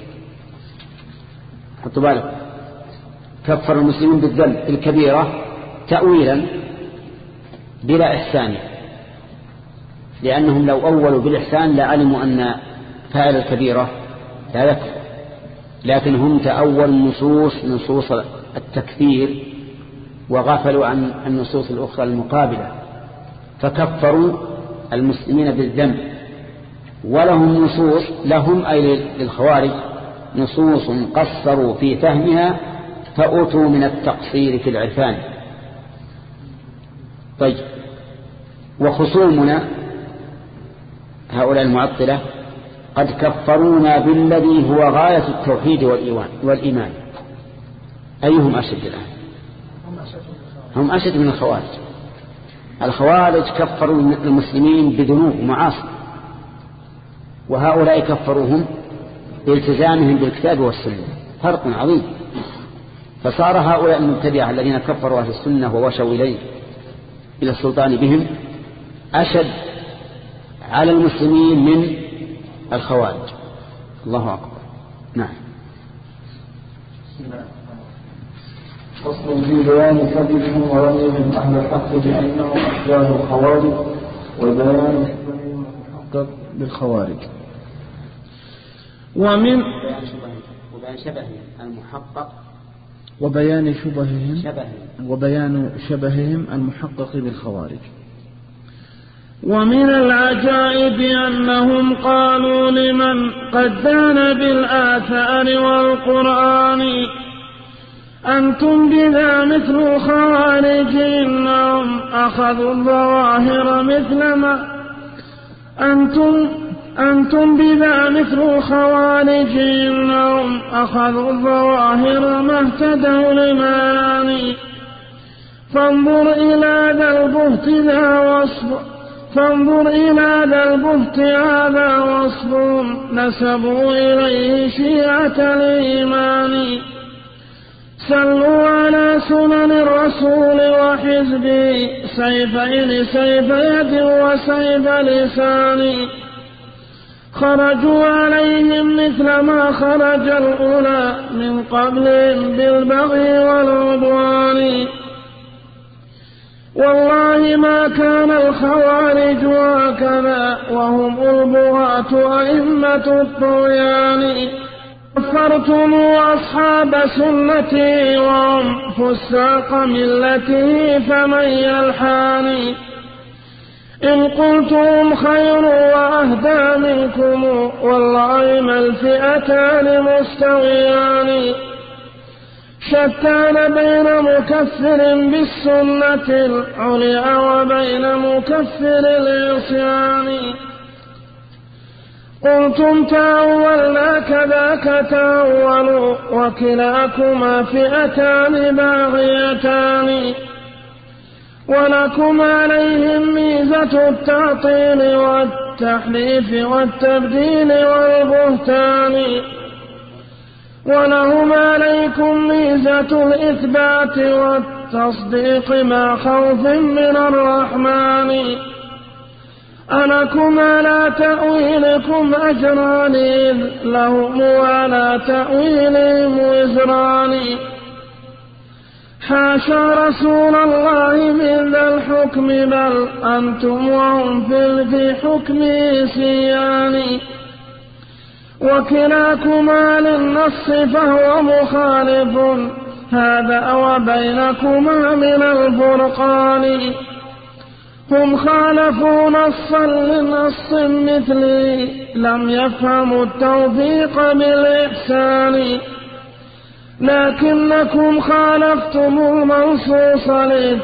حطوا بالك، كفر المسلمين بالذنب الكبيرة تأويلا بلا إحسان، لأنهم لو أولوا بالإحسان لعلموا أن فاعل الكبيرة لا يكفر، لكن هم تأول نصوص نصوص التكفير وغفلوا عن النصوص الأخرى المقابلة فكفروا المسلمين بالذنب، ولهم نصوص لهم أي للخوارج نصوص قصروا في فهمها فأتوا من التقصير في العرفان. طيب، وخصومنا هؤلاء المعطلة قد كفرونا بالذي هو غاية التوحيد والإيمان. أيهم أشد الآن؟ هم أشد من الخوارج. الخوارج كفروا المسلمين بذنوب ومعاصي، وهؤلاء كفروهم بالتزامهم بالكتاب والسنة، فرق عظيم. فصار هؤلاء المبتدعة الذين كفروا أهل السنة ووشوا إليه إلى السلطان بهم أشد على المسلمين من الخوارج. الله أكبر. نعم. فصل في بيان كذبهم ورميهم أهل الحق بأنهم أشباه الخوارج وبيان شبههم المحقق بالخوارج. ومن وبيان شبههم المحقق وبيان شبههم شبههم وبيان شبههم المحقق بالخوارج. ومن العجائب أنهم قالوا لمن قد دان بالآثار والقرآن أنتم بذا مثل الخوارج إنهم أخذوا الظواهر مثل ما أنتم أنتم بذا مثل الخوارج إنهم أخذوا الظواهر ما اهتدوا لمعاني فانظر إلى ذا البهت ذا وصف فانظر إلى ذا البهت هذا وصف نسبوا إليه شيعة الإيمان سلوا على سنن الرسول وحزبه سيفين سيف يد وسيف لسان خرجوا عليهم مثل ما خرج الأولى من قبلهم بالبغي والعدوان والله ما كان الخوارج هكذا وهم البغاة أئمة الطغيان كفرتم أصحاب سنتي وهم فساق ملته فمن يلحاني إن قلتم خير وأهدى منكم والله ما الفئتان مستويان شتان بين مكفر بالسنة العليا وبين مكفر العصيان قلتم تأولنا كذاك تأولوا وكلاكما فئتان باغيتان ولكم عليهم ميزة التعطيل والتحريف والتبديل والبهتان ولهم عليكم ميزة الإثبات والتصديق مع خوف من الرحمن ألكم على تأويلكم أجران إذ لهم على تأويلهم وزران حاشا رسول الله من ذا الحكم بل أنتم وهم في حكمه سيان وكلاكما للنص فهو مخالف هذا وبينكما من الفرقان هم خالفوا نصا لنص مثلي لم يفهموا التوفيق بالإحسان لكنكم خالفتم المنصوص لذ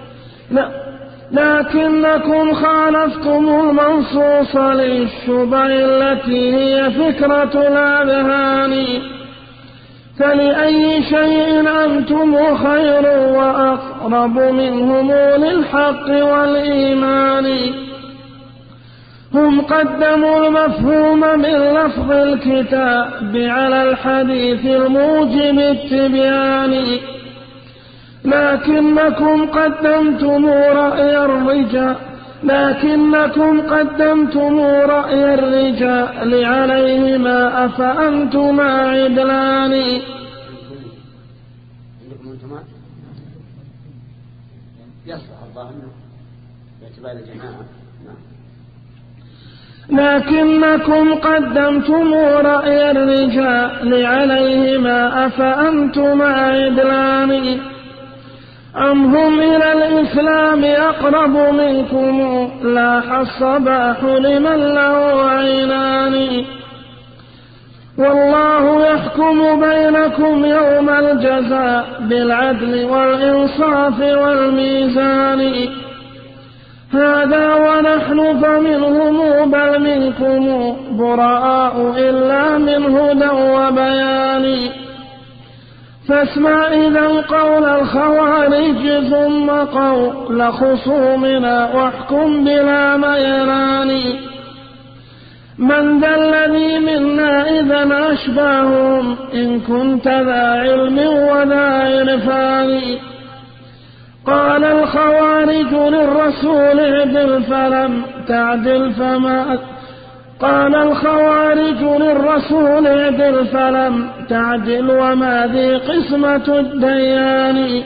لكنكم خالفتم المنصوص للشبه التي هي فكرة الأذهان فلأي شيء أنتم خير وأقرب منهم للحق والإيمان هم قدموا المفهوم من لفظ الكتاب على الحديث الموجب التبيان لكنكم قدمتم رأي الرجال لكنكم قدمتم رأي الرجال عليهما أفأنتما عدلان يصلح الله باعتبار الجماعة لكنكم قدمتم رأي الرجال عليهما أفأنتما عدلان أم هم إلى الإسلام أقرب منكم لاح الصباح لمن له عينان والله يحكم بينكم يوم الجزاء بالعدل والإنصاف والميزان هذا ونحن فمنهم بل منكم براء إلا من هدى وبيان فاسمع إذا قول الخوارج ثم قول خصومنا واحكم بلا ميران من ذا الذي منا إذا أشباههم إن كنت ذا علم وذا عرفان قال الخوارج للرسول اعدل فلم تعدل فما قال الخوارج للرسول اعدل فلم تعدل وما ذي قسمة الديان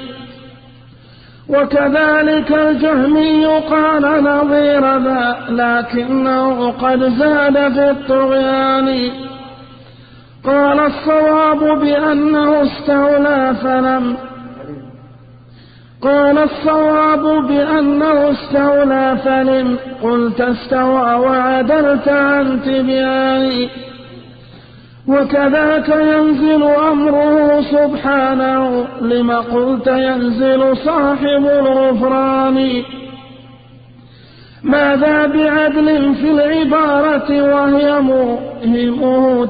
وكذلك الجهمي قال نظير ذا لكنه قد زاد في الطغيان قال الصواب بأنه استولى فلم قال الصواب بأنه استولى فلم قلت استوى وعدلت عن تبيان وكذاك ينزل أمره سبحانه لما قلت ينزل صاحب الغفران ماذا بعدل في العبارة وهي موهمه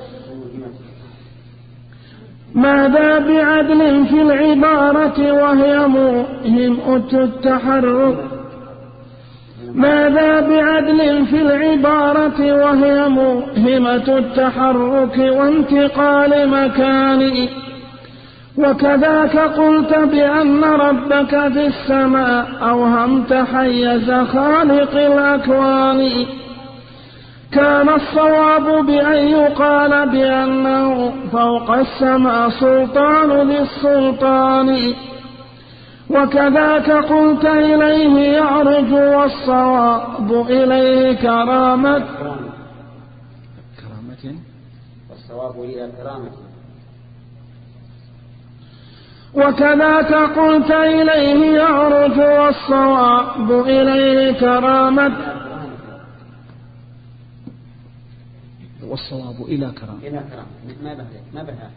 ماذا بعدل في العبارة وهي موهمة التحرك ماذا بعدل في العبارة وهي موهمة التحرك وانتقال مكان وكذاك قلت بأن ربك في السماء أوهمت حيز خالق الأكوان كان الصواب بأن يقال بأنه فوق السماء سلطان ذي السلطان وكذاك قلت إليه يعرج والصواب إليه كرامة كرامة والصواب إلى كرامة وكذاك قلت إليه يعرج والصواب إليه كرامة والصواب إلى كرامة إلى كرامة ما بها ما بها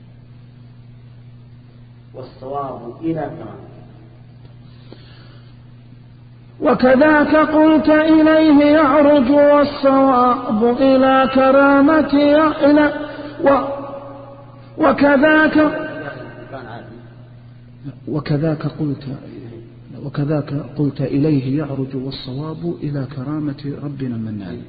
والصواب إلى كرامة وكذاك قلت إليه يعرج والصواب إلى كرامة إلى و وكذاك وكذاك قلت وكذاك قلت إليه يعرج والصواب إلى كرامة ربنا المنان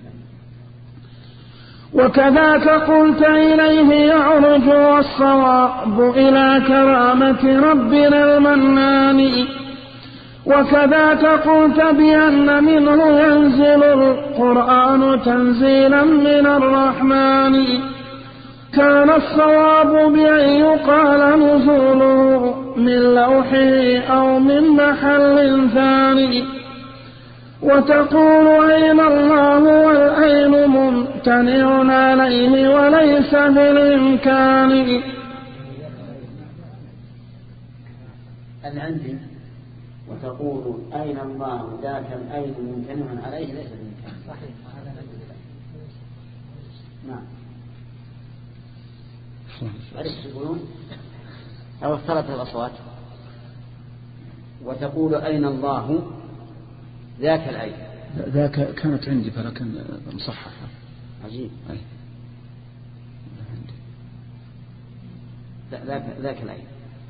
وكذاك قلت إليه يعرج والصواب إلى كرامة ربنا المنان وكذاك قلت بأن منه ينزل القرآن تنزيلا من الرحمن كان الصواب بأن يقال نزوله من لوحه أو من محل ثاني وتقول أين الله والأين ممتنع عليه وليس بالإمكان العندي وتقول أين الله ذاك الأين ممتنع عليه ليس بالإمكان صحيح نعم أليس يقولون أو اختلط الأصوات وتقول أين الله ذاك العين ذاك كانت عندي فلكن مصححة عجيب أي. ذاك ذاك العين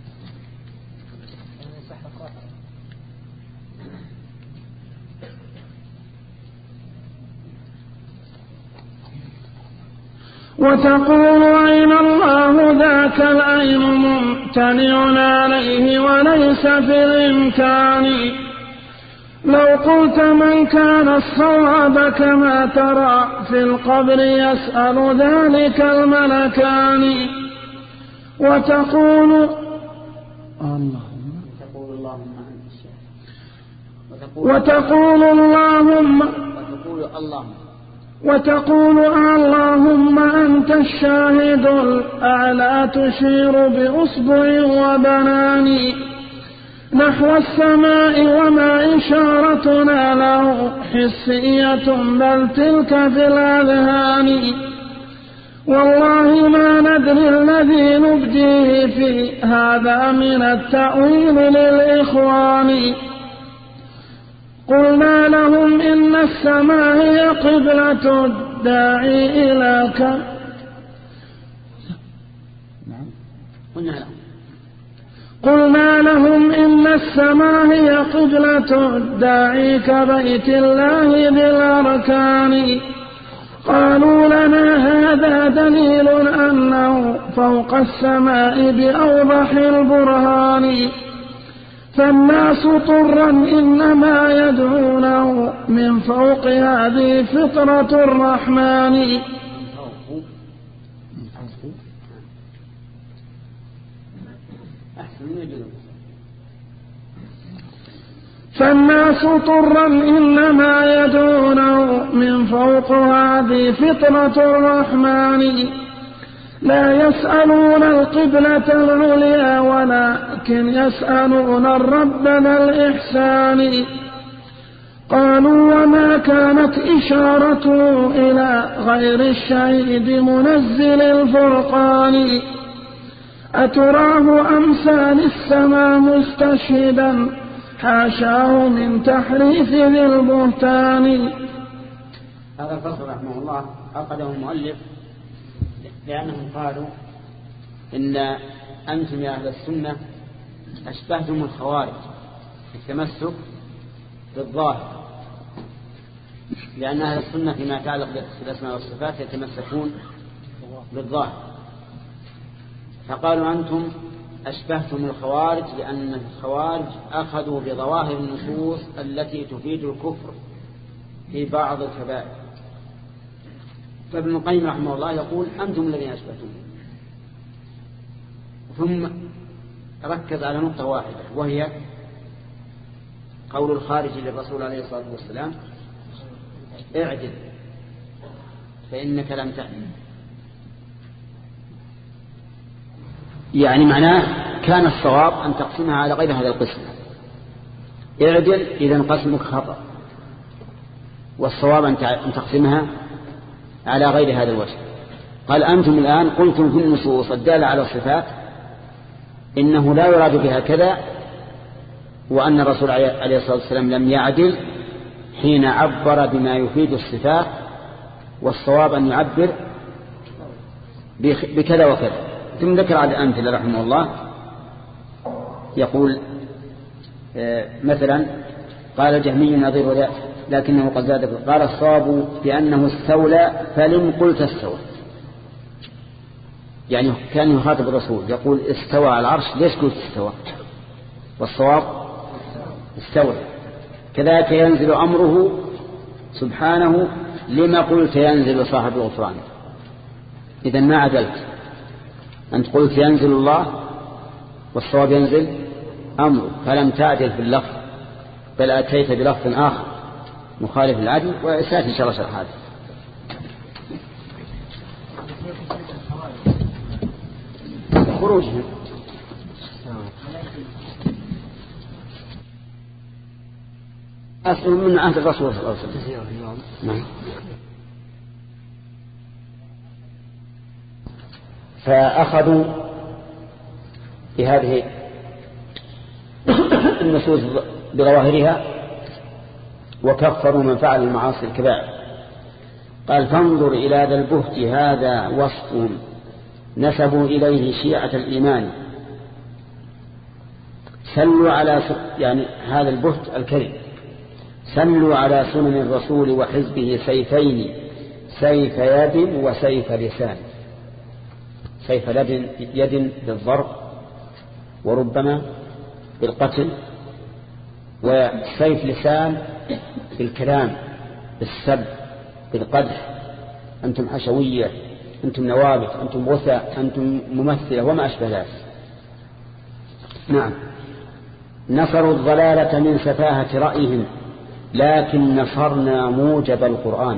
وتقول أين الله ذاك العين ممتنع عليه وليس في الإمكان لو قلت من كان الصواب كما ترى في القبر يسأل ذلك الملكان وتقول اللهم وتقول اللهم أنت وتقول اللهم وتقول اللهم وتقول اللهم أنت الشاهد الأعلى تشير بأصبع وبنان نحو السماء وما إشارتنا له حسية بل تلك في الأذهان والله ما ندري الذي نبديه في هذا من التأويل للإخوان قلنا لهم إن السماء هي قبلة الداعي إلى ك قلنا لهم إن السماء هي قبلة الداعي كبيت الله ذي الأركان قالوا لنا هذا دليل أنه فوق السماء بأوضح البرهان فالناس طرا إنما يدعونه من فوق هذه فطرة الرحمن فالناس طرا إنما يدعونه من فوق هذه فطرة الرحمن لا يسألون القبلة العليا ولكن يسألون الرب ذا الإحسان قالوا وما كانت إشارته إلى غير الشهيد منزل الفرقان أتراه أمثال السماء مستشهدا حاشاه من تحريف ذي البهتان. هذا الفصل رحمه الله عقده المؤلف لأنهم قالوا إن أنتم يا أهل السنة أشبهتم الخوارج في التمسك بالظاهر لأن أهل السنة فيما يتعلق بالأسماء والصفات يتمسكون بالظاهر فقالوا أنتم أشبهتم الخوارج لأن الخوارج أخذوا بظواهر النصوص التي تفيد الكفر في بعض الكبائر فابن القيم رحمه الله يقول أنتم الذين أشبهتم ثم ركز على نقطة واحدة وهي قول الخارج للرسول عليه الصلاة والسلام اعدل فإنك لم تعدل يعني معناه كان الصواب أن تقسمها على غير هذا القسم اعدل إذن قسمك خطأ والصواب أن تقسمها على غير هذا الوجه قال أنتم الآن قلتم في النصوص الدالة على الصفات إنه لا يراد بها كذا وأن الرسول عليه الصلاة والسلام لم يعدل حين عبر بما يفيد الصفات والصواب أن يعبر بكذا وكذا ثم ذكر على الأمثلة رحمه الله يقول مثلا قال الجهمي نظير ذات لكنه قد زاد قال الصواب بأنه استولى فلم قلت استوى يعني كان يخاطب الرسول يقول استوى على العرش ليش قلت استوى والصواب استوى كذلك ينزل أمره سبحانه لما قلت ينزل صاحب الغفران إذن ما عدلت أنت قلت ينزل الله والصواب ينزل أمره فلم تعدل في اللفظ بل أتيت بلفظ آخر مخالف العدل وسيأتي إن شاء الله شرح هذا خروجهم أصل من عهد الرسول صلى الله عليه وسلم نعم فأخذوا بهذه النصوص بظواهرها وكفروا من فعل المعاصي الكبائر قال فانظر إلى ذا البهت هذا وصفهم نسبوا إليه شيعة الإيمان سلوا على يعني هذا البهت الكريم سلوا على سنن الرسول وحزبه سيفين سيف يد وسيف لسان سيف يد بالضرب وربما بالقتل وسيف لسان بالكلام بالسب بالقدح أنتم حشوية أنتم نوابت أنتم غثاء أنتم ممثلة وما أشبه ذلك نعم نصروا الضلالة من سفاهة رأيهم لكن نصرنا موجب القرآن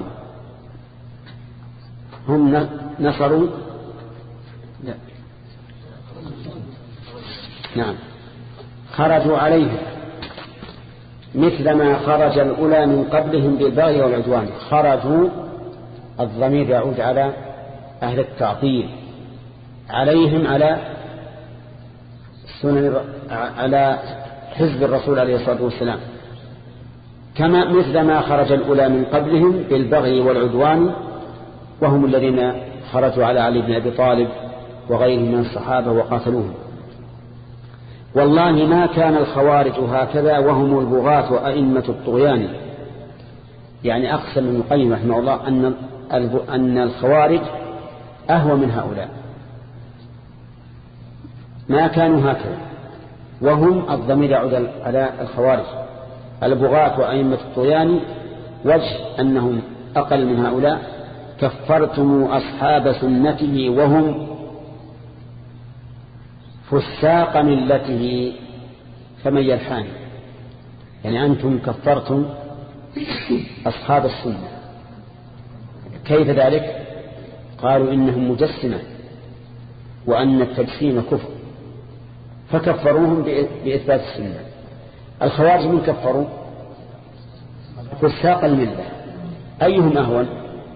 هم نصروا لا. نعم خرجوا عليهم مثل ما خرج الأولى من قبلهم بالبغي والعدوان. خرجوا الضمير يعود على أهل التعطيل، عليهم على سنن على حزب الرسول عليه الصلاة والسلام، كما مثل ما خرج الأولى من قبلهم بالبغي والعدوان، وهم الذين خرجوا على علي بن أبي طالب وغيرهم من الصحابة وقاتلوهم. والله ما كان الخوارج هكذا وهم البغاة وأئمة الطغيان. يعني أقسم ابن القيم رحمه الله أن أن الخوارج أهوى من هؤلاء، ما كانوا هكذا، وهم الضمير يعود على الخوارج البغاة وأئمة الطغيان، وجه أنهم أقل من هؤلاء. كفرتم أصحاب سنته وهم فساق ملته فمن يلحان. يعني أنتم كفرتم أصحاب السنة. كيف ذلك؟ قالوا إنهم مجسمة وأن التجسيم كفر، فكفروهم بإثبات السنة. الخوارج من كفروا فساق الملة. أيهم أهون؟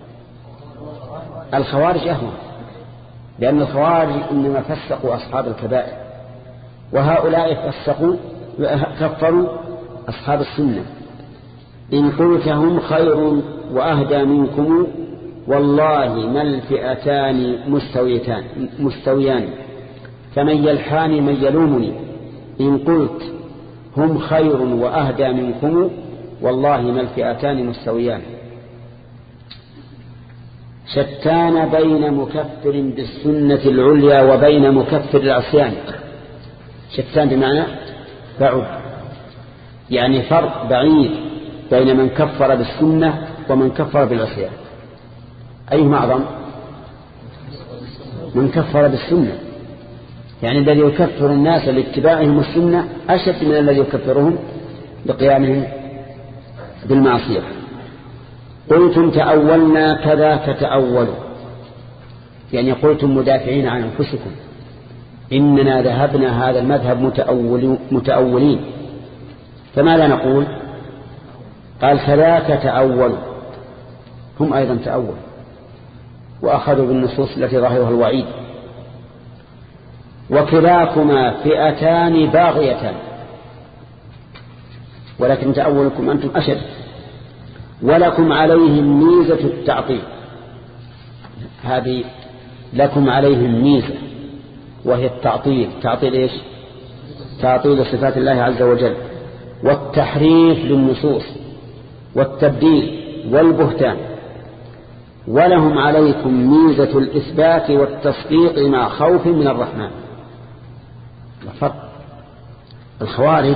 الخوارج أهون، لأن الخوارج إنما فسقوا أصحاب الكبائر، وهؤلاء فسقوا كفروا أصحاب السنة. إن قلت هم خير وأهدى منكم والله ما الفئتان مستويتان مستويان فمن يلحاني من يلومني. إن قلت هم خير وأهدى منكم والله ما الفئتان مستويان. شتان بين مكفر بالسنة العليا وبين مكفر العصيان. شتان بمعنى بعد، يعني فرق بعيد بين من كفر بالسنة ومن كفر بالعصيان. أيهما أعظم؟ من كفر بالسنة، يعني الذي يكفر الناس لاتباعهم السنة أشد من الذي يكفرهم بقيامهم بالمعصية. قلتم تأولنا كذا فتأولوا، يعني قلتم مدافعين عن أنفسكم إننا ذهبنا هذا المذهب متأولين، فماذا نقول؟ قال كذاك تأولوا، هم أيضا تأولوا وأخذوا بالنصوص التي ظاهرها الوعيد. وكلاكما فئتان باغيتان، ولكن تأولكم أنتم أشد. ولكم عليهم ميزة التعطيل، هذه لكم عليهم ميزة وهي التعطيل. تعطيل إيش؟ تعطيل صفات الله عز وجل، والتحريف للنصوص، والتبديل والبهتان. ولهم عليكم ميزة الإثبات والتصديق مع خوف من الرحمن. الفرق، الخوارج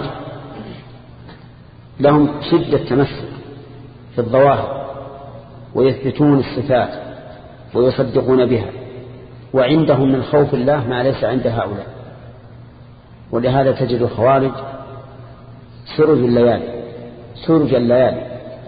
لهم شدة تمسك في الظواهر ويثبتون الصفات ويصدقون بها، وعندهم من خوف الله ما ليس عند هؤلاء. ولهذا تجد الخوارج سرج الليالي سرج الليالي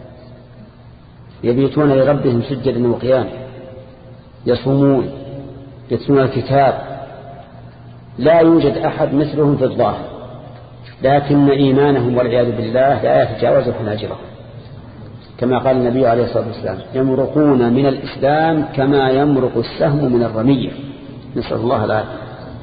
يبيتون لربهم سجدا وقياما، يصومون، يتلون الكتاب، لا يوجد أحد مثلهم في الظاهر، لكن إيمانهم والعياذ بالله لا يتجاوز حناجرهم، كما قال النبي عليه الصلاة والسلام يمرقون من الإسلام كما يمرق السهم من الرمية، نسأل الله العافية.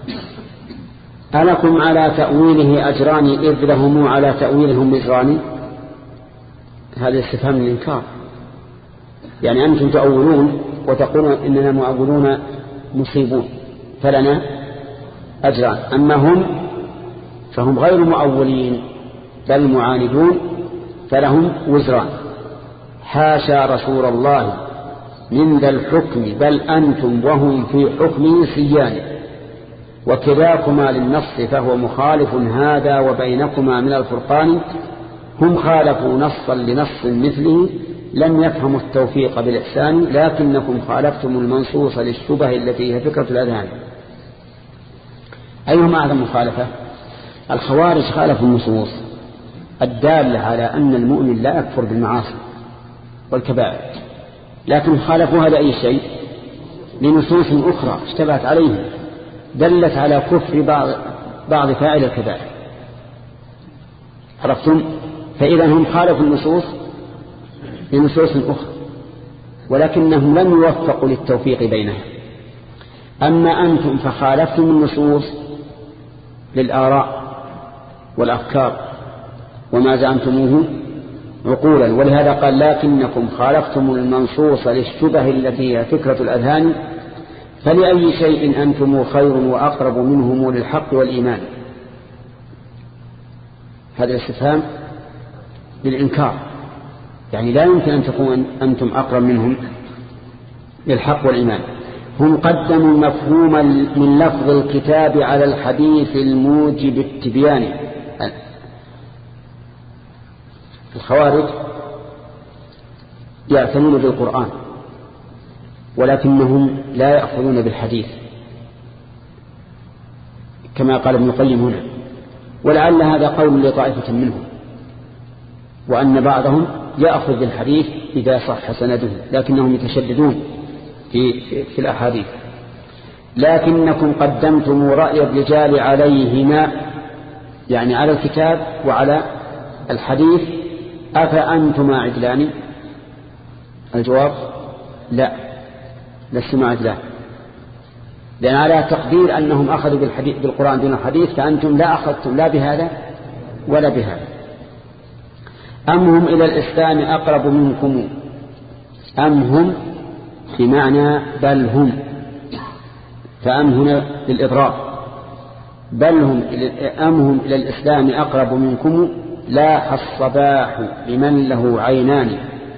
ألكم على تأويله أجران إذ لهم على تأويلهم أجران؟ هذا استفهام الإنكار، يعني أنتم تأولون وتقولون إننا مؤولون مصيبون فلنا أجران، أما هم فهم غير مؤولين بل معاندون فلهم وزران. حاشا رسول الله من ذا الحكم بل أنتم وهم في حكمه سيان، وكلاكما للنص فهو مخالف هذا وبينكما من الفرقان. هم خالفوا نصا لنص مثله لم يفهموا التوفيق بالإحسان، لكنكم خالفتم المنصوص للشبه التي هي فكرة الأذهان. أيهما أعظم مخالفة؟ الخوارج خالفوا النصوص الدالة على أن المؤمن لا يكفر بالمعاصي والكبائر، لكن خالفوا هذا أي شيء لنصوص أخرى اشتبهت عليهم دلت على كفر بعض, بعض فاعل الكبائر. عرفتم؟ فإذا هم خالفوا النصوص لنصوص أخرى، ولكنهم لم يوفقوا للتوفيق بينها. أما أنتم فخالفتم النصوص للآراء والأفكار وما زعمتموه عقولا، ولهذا قال لكنكم خالفتم المنصوص للشبه التي هي فكرة الأذهان، فلأي شيء أنتم خير وأقرب منهم للحق والإيمان. هذا الاستفهام للإنكار، يعني لا يمكن أن تكون أنتم أقرب منهم للحق والإيمان. هم قدموا مفهوم من لفظ الكتاب على الحديث الموجب التبيان. الخوارج يعتنون بالقرآن ولكنهم لا يأخذون بالحديث كما قال ابن القيم هنا، ولعل هذا قول لطائفة منهم، وأن بعضهم يأخذ بالحديث إذا صح سنده، لكنهم يتشددون في, في, في الأحاديث. لكنكم قدمتم رأي الرجال عليهما، يعني على الكتاب وعلى الحديث، أفأنتما عدلان؟ الجواب لا، لستما عدلان، لأن على تقدير أنهم أخذوا بالحديث بالقرآن دون الحديث، فأنتم لا أخذتم لا بهذا ولا بهذا. أم هم إلى الإسلام أقرب منكم؟ أم هم بمعنى بل هم، فأم هنا للإضراب، بل هم أم هم إلى الإسلام أقرب منكم لاح الصباح لمن له عينان.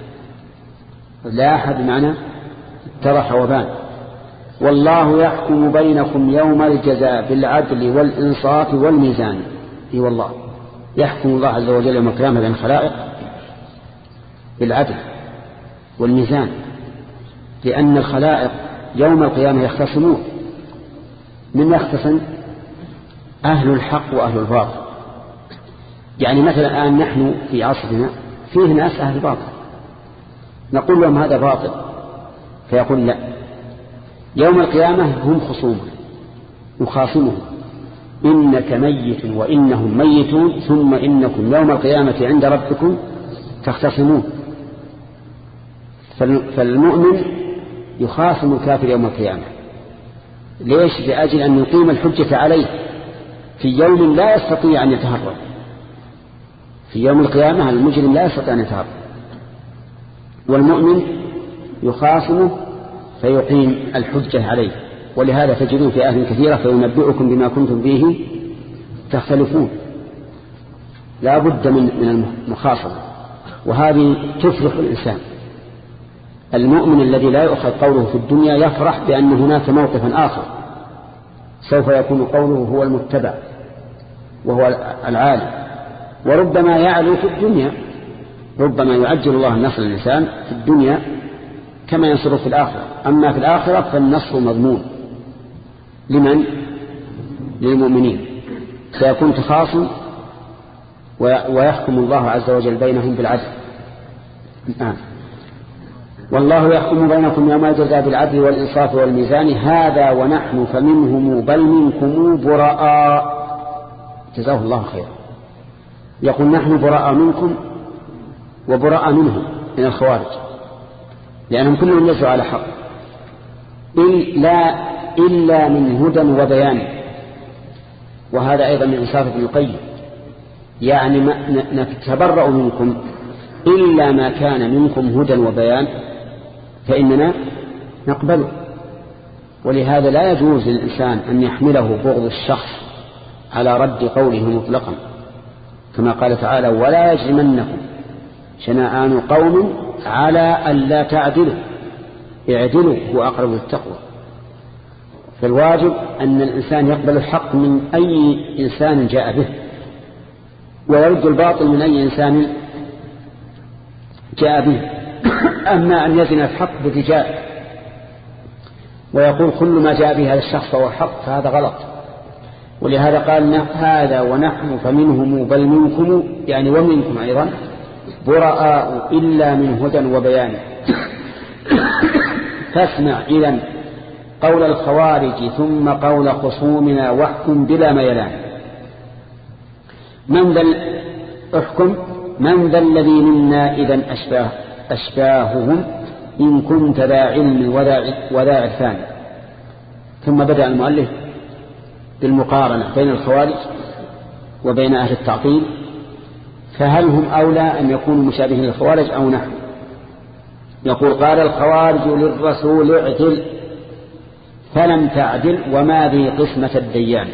لاح بمعنى اتضح وبان. والله يحكم بينكم يوم الجزاء بالعدل والإنصاف والميزان. اي والله يحكم الله عز وجل يوم القيامة بين الخلائق بالعدل والميزان، لأن الخلائق يوم القيامة يختصمون. من يختصم؟ أهل الحق وأهل الباطل. يعني مثلا الآن نحن في عصرنا فيه ناس أهل باطل، نقول لهم هذا باطل فيقول لا. يوم القيامة هم خصوم يخاصمهم، إنك ميت وإنهم ميتون ثم إنكم يوم القيامة عند ربكم تختصمون. فالمؤمن يخاصم الكافر يوم القيامة. ليش؟ لأجل أن يقيم الحجة عليه في يوم لا يستطيع أن يتهرب. في يوم القيامة المجرم لا يستطيع أن يتهرب، والمؤمن يخاصمه فيقيم الحجة عليه. ولهذا تجدون في آيات كثيرة فينبئكم بما كنتم فيه تختلفون. لا بد من من المخاصمة، وهذه تفرح الإنسان. المؤمن الذي لا يؤخذ قوله في الدنيا يفرح بأن هناك موقفا آخر سوف يكون قوله هو المتبع وهو العالي، وربما يعلو في الدنيا، ربما يعجل الله النصر للإنسان في الدنيا كما ينصره في الآخرة. أما في الآخرة فالنصر مضمون لمن؟ للمؤمنين. سيكون تخاصم ويحكم الله عز وجل بينهم بالعدل. الآن والله يحكم بينكم يوم الجزاء بالعدل والإنصاف والميزان هذا ونحن فمنهم بل منكم براء. جزاه الله خيرا. يقول نحن براء منكم وبراء منهم من الخوارج، لأنهم كلهم ليسوا على حق إلا, إلا من هدى وبيان. وهذا أيضا من إنصاف ابن القيم، يعني نتبرأ منكم إلا ما كان منكم هدى وبيان فإننا نقبله. ولهذا لا يجوز للإنسان أن يحمله بغض الشخص على رد قوله مطلقا، كما قال تعالى ولا يجرمنكم شنآن قوم على أن لا تعدلوا اعدلوا هو أقرب للتقوى. فالواجب أن الإنسان يقبل الحق من أي إنسان جاء به، ويرد الباطل من أي إنسان جاء به. أما أن يزن الحق بالرجال ويقول كل ما جاء به هذا الشخص فهو حق فهذا غلط. ولهذا قال هذا ونحن فمنهم بل منكم، يعني ومنكم أيضا براء إلا من هدى وبيان. فاسمع إذن قول الخوارج ثم قول خصومنا واحكم بلا ميلان. من ذا احكم من ذا الذي منا إذا أشباه أشباههم إن كنت ذا علم وذا عرفان. ثم بدأ المؤلف بالمقارنة بين الخوارج وبين أهل التعطيل، فهل هم أولى أن يكونوا مشابهين للخوارج أو نحن؟ يقول قال الخوارج للرسول اعدل فلم تعدل وما ذي قسمة الديان.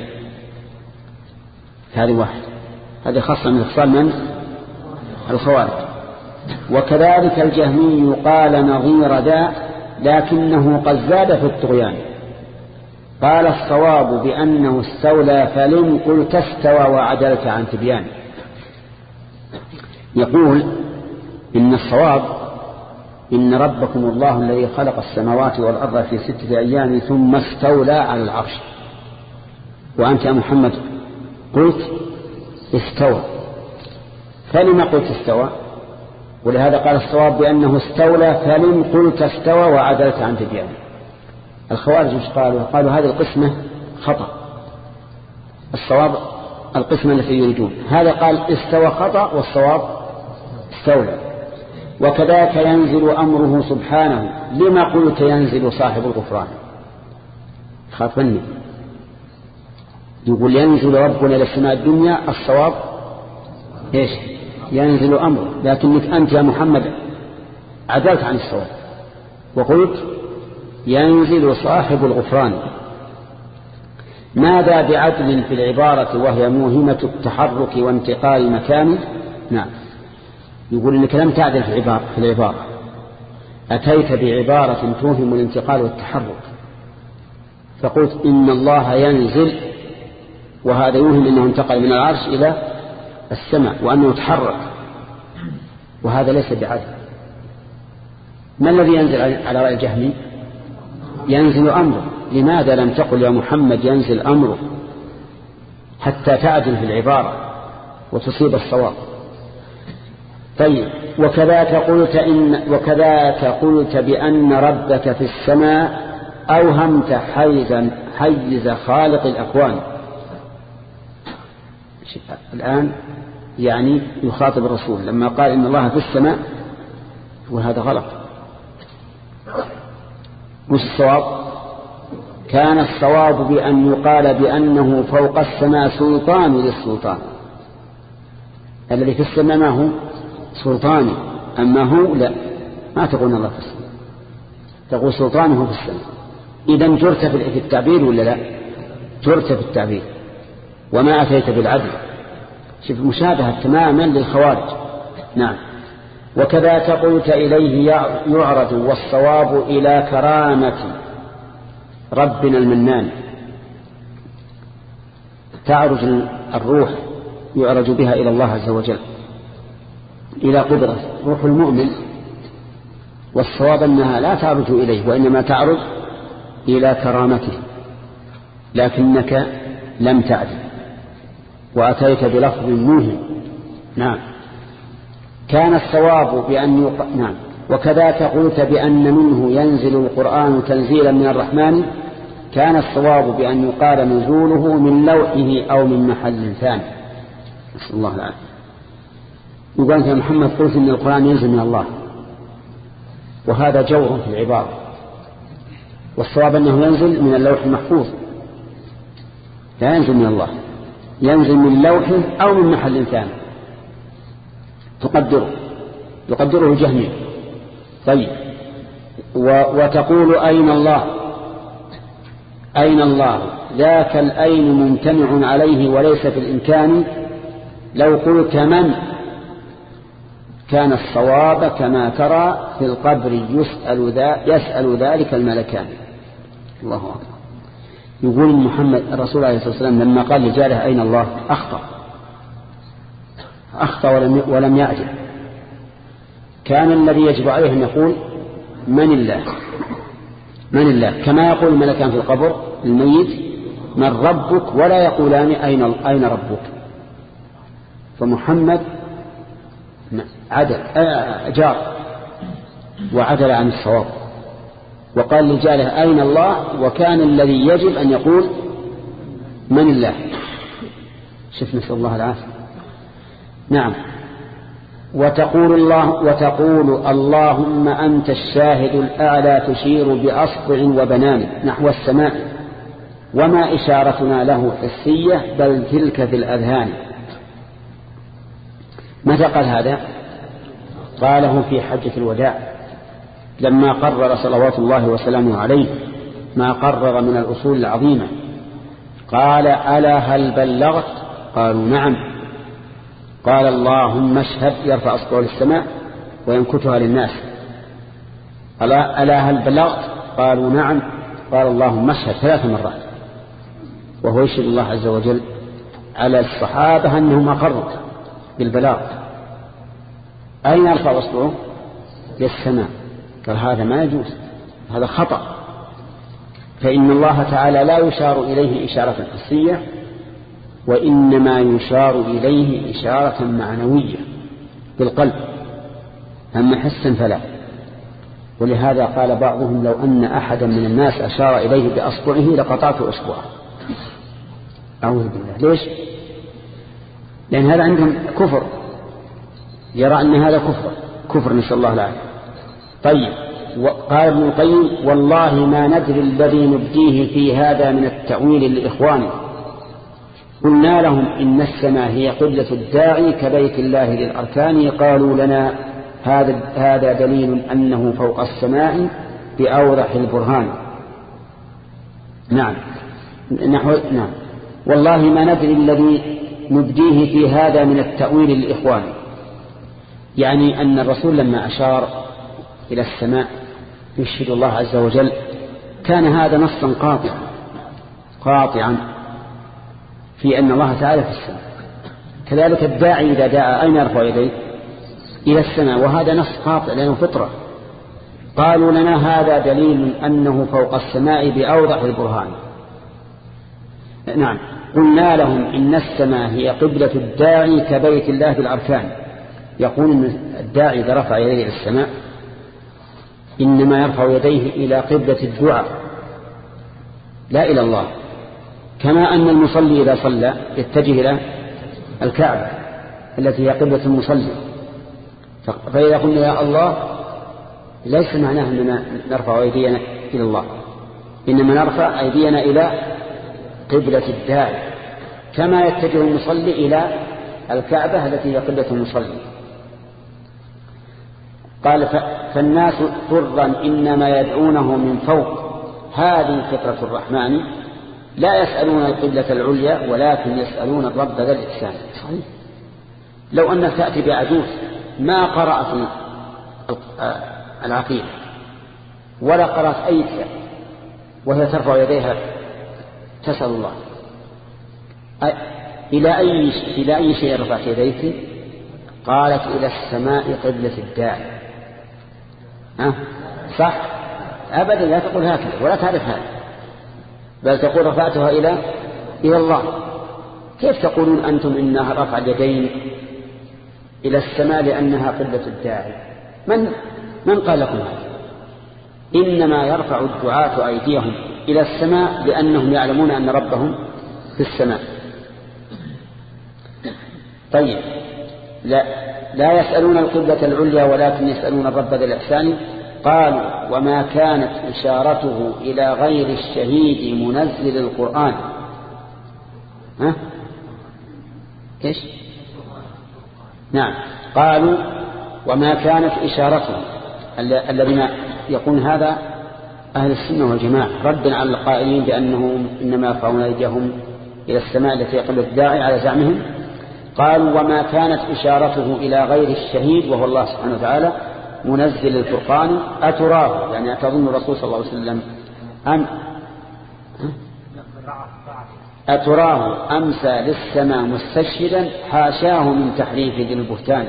هذه واحد، هذه خاصة من خصال من؟ الخوارج. وكذلك الجهمي قال نظير ذا لكنه قد زاد في الطغيان. قال الصواب بأنه استولى فلم قلت استوى وعدلت عن تبيان. يقول إن الصواب إن ربكم الله الذي خلق السماوات والأرض في ستة أيام ثم استولى على العرش، وأنت يا محمد قلت استوى، فلما قلت استوى؟ ولهذا قال الصواب بأنه استولى فلم قلت استوى وعدلت عن تبيان. الخوارج مش قالوا؟ قالوا هذه القسمة خطأ، الصواب القسمة التي يريدون. هذا قال استوى خطأ والصواب استولى. وكذلك ينزل أمره سبحانه لما قلت ينزل صاحب الغفران؟ خافني يقول ينزل ربنا إلى السماء الدنيا، الصواب إيش؟ ينزل أمره، لكنك أنت يا محمد عدلت عن الصواب وقلت ينزل صاحب الغفران. ماذا بعدل في العبارة وهي موهمة التحرك وانتقال مكان؟ نعم، يقول إنك لم تعدل في العبارة, في العبارة أتيت بعبارة توهم الانتقال والتحرك، فقلت إن الله ينزل، وهذا يوهم أنه انتقل من العرش إلى السماء وأنه تحرك، وهذا ليس بعدل. ما الذي ينزل على رأي الجهمي؟ ينزل أمره. لماذا لم تقل يا محمد ينزل أمره حتى تعدل في العبارة وتصيب الصواب؟ طيب، وكذاك قلت إن وكذاك قلت بأن ربك في السماء أوهمت حيزا حيز خالق الأكوان. الآن يعني يخاطب الرسول لما قال إن الله في السماء، وهذا غلط. وش الصواب؟ كان الصواب بأن يقال بأنه فوق السماء سلطان للسلطان. الذي في السماء ما هو سلطاني، أما هو لا، ما تقول الله في السماء، تقول سلطانه في السماء. إذن جرت في التعبير ولا لا؟ جرت في التعبير وما أتيت بالعدل. شوف مشابهة تماما للخوارج. نعم. وكذاك قلت إليه يعرض والصواب إلى كرامة ربنا المنان. تعرج الروح يعرج بها إلى الله عز وجل، إلى قدرة روح المؤمن، والصواب أنها لا تعرج إليه وإنما تعرج إلى كرامته، لكنك لم تعدل وأتيت بلفظ موهم. نعم. كان الصواب بأن يق... نعم. وكذاك قلت بأن منه ينزل القرآن تنزيلا من الرحمن. كان الصواب بأن يقال نزوله من لوحه أو من محل ثاني. نسأل الله العافية. يقول أنت يا محمد قلت إن القرآن ينزل من الله، وهذا جور في العبارة، والصواب أنه ينزل من اللوح المحفوظ، لا ينزل من الله، ينزل من لوح أو من محل ثاني تقدره يقدره جهمي. طيب، وتقول أين الله؟ أين الله؟ ذاك الأين ممتنع عليه وليس في الإمكان. لو قلت من كان الصواب كما ترى في القبر يسأل, ذا يسأل ذلك الملكان. الله أكبر. يقول محمد الرسول عليه الصلاة والسلام لما قال لجاره أين الله أخطأ أخطأ ولم, ولم يعجل. كان الذي يجب عليه أن يقول من الله من الله، كما يقول الملكان في القبر الميت من ربك، ولا يقولان أين, أين ربك. فمحمد عدل جار وعدل عن الصواب وقال لجاره أين الله، وكان الذي يجب أن يقول من الله. شوف، نسأل الله العافية. نعم. وتقول الله وتقول اللهم أنت الشاهد الأعلى تشير بأصبع وبنان نحو السماء وما إشارتنا له حسية بل تلك في الأذهان. متى قال هذا؟ قاله في حجة الوداع لما قرر صلوات الله وسلامه عليه ما قرر من الأصول العظيمة. قال ألا هل بلغت؟ قالوا نعم. قال اللهم اشهد، يرفع أصبعه للسماء وينكتها للناس. ألا هل بلغت؟ قالوا نعم. قال اللهم اشهد ثلاث مرات، وهو يشهد الله عز وجل على الصحابة أنهم أقروا بالبلاغ. أين يرفع أصبعه؟ للسماء. قال هذا ما يجوز، هذا خطأ، فإن الله تعالى لا يشار إليه إشارة حسية، وإنما يشار إليه إشارة معنوية بالقلب، أما حسا فلا. ولهذا قال بعضهم لو أن أحدا من الناس أشار إليه بأصبعه لقطعت أصبعه. أعوذ بالله. ليش؟ لأن هذا عندهم كفر، يرى أن هذا كفر كفر نسأل الله العافية. طيب، قال ابن القيم والله ما ندري الذي نبديه في هذا من التأويل لإخوانه. قلنا لهم إن السماء هي قبلة الداعي كبيت الله للأركان. قالوا لنا هذا هذا دليل أنه فوق السماء بأوضح البرهان. نعم نحو نعم. والله ما ندري الذي نبديه في هذا من التأويل للإخوان، يعني أن الرسول لما أشار إلى السماء يشهد الله عز وجل كان هذا نصا قاطعا قاطعا في أن الله تعالى في السماء. كذلك الداعي إذا دعا أين يرفع يديه؟ إلى السماء، وهذا نص قاطع لأنه فطرة. قالوا لنا هذا دليل أنه فوق السماء بأوضح البرهان. نعم. قلنا لهم إن السماء هي قبلة الداعي كبيت الله في الأركان. يقول إن الداعي إذا رفع يديه إلى السماء إنما يرفع يديه إلى قبلة الدعاء لا إلى الله، كما أن المصلي إذا صلى يتجه إلى الكعبة التي هي قبلة المصلي. فإذا قلنا يا الله ليس معناه أننا نرفع أيدينا إلى الله، إنما نرفع أيدينا إلى قبلة الداعي، كما يتجه المصلي إلى الكعبة التي هي قبلة المصلي. قال فالناس طرا إنما يدعونه من فوق، هذه فطرة الرحمن، لا يسألون القبلة العليا ولكن يسألون الرب ذا الإحسان. صحيح. لو أنك تأتي بعجوز ما قرأت العقيدة ولا قرأت أي كتاب وهي ترفع يديها تسأل الله، إلى أي إلى أي شيء رفعت يديك؟ قالت إلى السماء قبلة الداعي. ها صح؟ أبدا لا تقول هكذا ولا تعرف هذا، بل تقول رفعتها إلى إلى الله. كيف تقولون أنتم إنها رفع اليدين إلى السماء لأنها قبلة الداعي؟ من من قال لكم هذا؟ إنما يرفع الدعاة أيديهم إلى السماء لأنهم يعلمون أن ربهم في السماء. طيب، لا, لا يسألون القبلة العليا ولكن يسألون الرب ذا الإحسان. قالوا وما كانت إشارته إلى غير الشهيد منزل القرآن. ها؟ إيش؟ نعم. قالوا وما كانت إشارته، الذين يقول هذا أهل السنة والجماعة ردا على القائلين بأنهم إنما يرفعون أيديهم إلى السماء التي قبلت الداعي على زعمهم. قالوا وما كانت إشارته إلى غير الشهيد وهو الله سبحانه وتعالى منزل الفرقان أتراه، يعني أتظن الرسول صلى الله عليه وسلم أن أتراه أمسى للسماء مستشهدا حاشاه من تحريف ذي البهتان.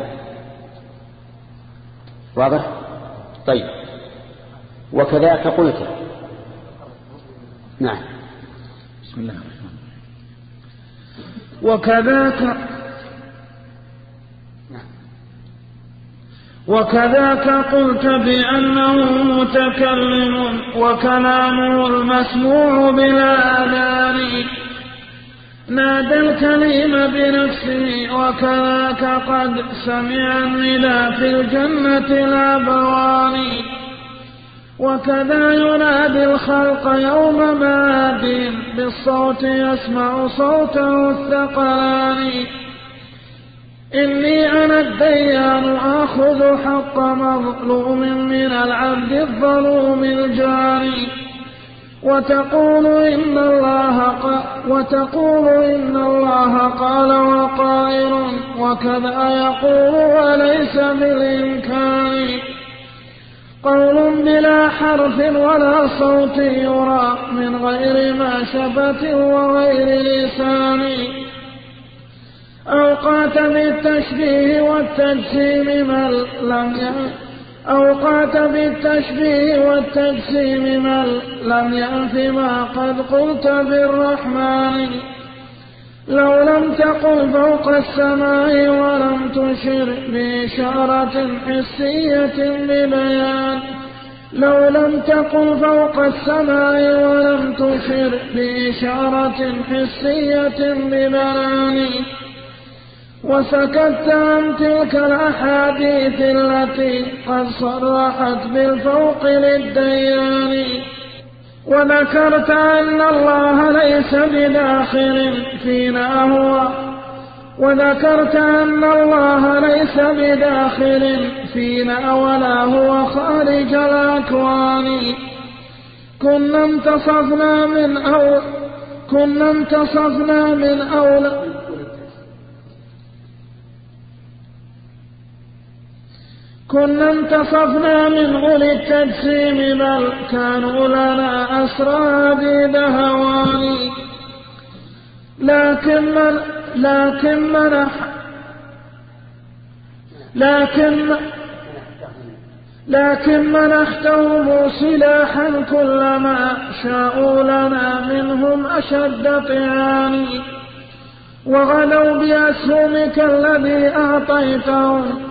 واضح؟ طيب، وكذلك قلت. نعم. بسم الله الرحمن الرحيم. وكذاك وكذاك قلت بأنه متكلم وكلامه المسموع بلا آذان، نادى الكليم بنفسه وكذاك قد سمع النداء في الجنة الأبوان وكذا ينادي الخلق يوم ماد بالصوت يسمع صوته الثقلان إني أنا الديان آخذ حق مظلوم من العبد الظلوم الجاني وتقول إن الله قال وتقول إن الله قال وقائل وكذا يقول وليس بالإمكان قول بلا حرف ولا صوت يرى من غير ماشبة وغير لسان أوقات بالتشبيه والتجسيم من لم أوقات بالتشبيه والتجسيم من لم يأت ما قد قلت بالرحمن لو لم تقل فوق السماء ولم تشر بإشارة حسية ببيان لو لم تقل فوق السماء ولم تشر بإشارة حسية ببيان وسكت عن تلك الأحاديث التي قد صرحت بالفوق للديان وذكرت أن الله ليس بداخل فينا هو وذكرت أن الله ليس بداخل فينا ولا هو خارج الأكوان كنا انتصفنا من أول كنا انتصفنا من أول كنا انتصفنا من أولي التجسيم بل كانوا لنا أسرى بدهواني لكن من لكن من لكن لكن منحتهم سلاحا كلما شاءوا لنا منهم أشد طعان وغدوا بأسهمك الذي أعطيتهم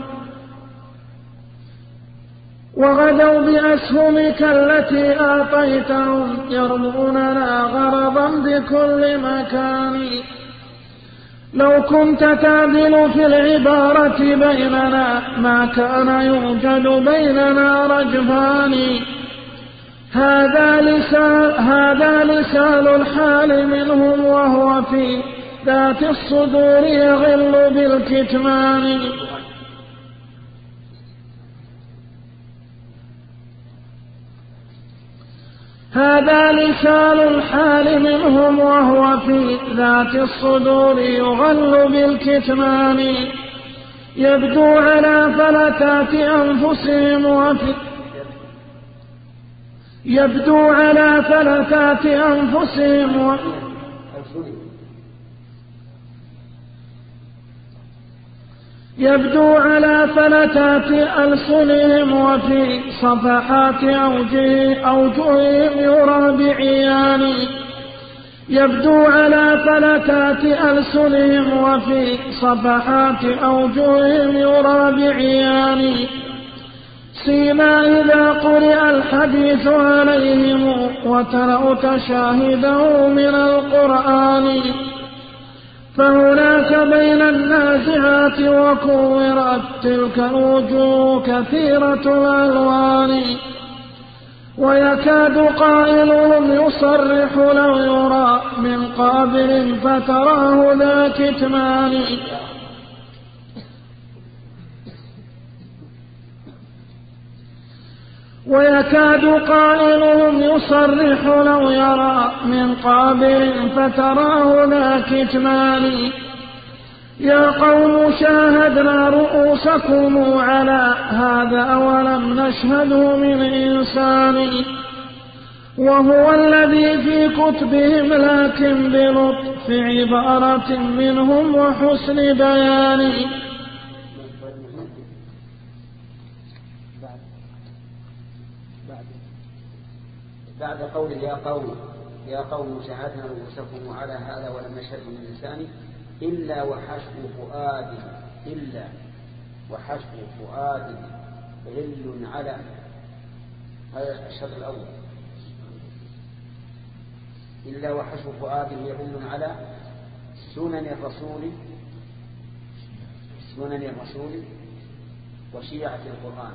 وغدوا بأسهمك التي أعطيتهم يرموننا غرضا بكل مكان لو كنت تعدل في العبارة بيننا ما كان يوجد بيننا رجفان هذا لسان, هذا لسان الحال منهم وهو في ذات الصدور يغل بالكتمان هذا لسان الحال منهم وهو في ذات الصدور يغل بالكتمان يبدو على فلتات أنفسهم وفي يبدو على فلتات أنفسهم و يبدو على فلتات ألسنهم وفي صفحات أوجه أوجههم يرى بعيان يبدو على فلتات ألسنهم وفي صفحات أوجههم يرى بعيان سيما إذا قرئ الحديث عليهم وتروا تشاهده من القرآن فهناك بين النازعات وكورت تلك الوجوه كثيرة الألوان ويكاد قائلهم يصرح لو يرى من قابل فتراه ذا كتمان ويكاد قائلهم يصرح لو يرى من قابل فتراه ذا كتمان يا قوم شاهدنا رؤوسكم على هذا ولم نشهده من إنسان وهو الذي في كتبهم لكن بلطف عبارة منهم وحسن بيان بعد قول يا قوم يا قوم شاهدنا رؤوسكم على هذا ولم نشهد من لساني إلا وحشو فؤادي إلا وحشو فؤادي غل على هذا الشرط الأول إلا وحشو فؤادي غل على سنن الرسول سنن الرسول وشيعة القرآن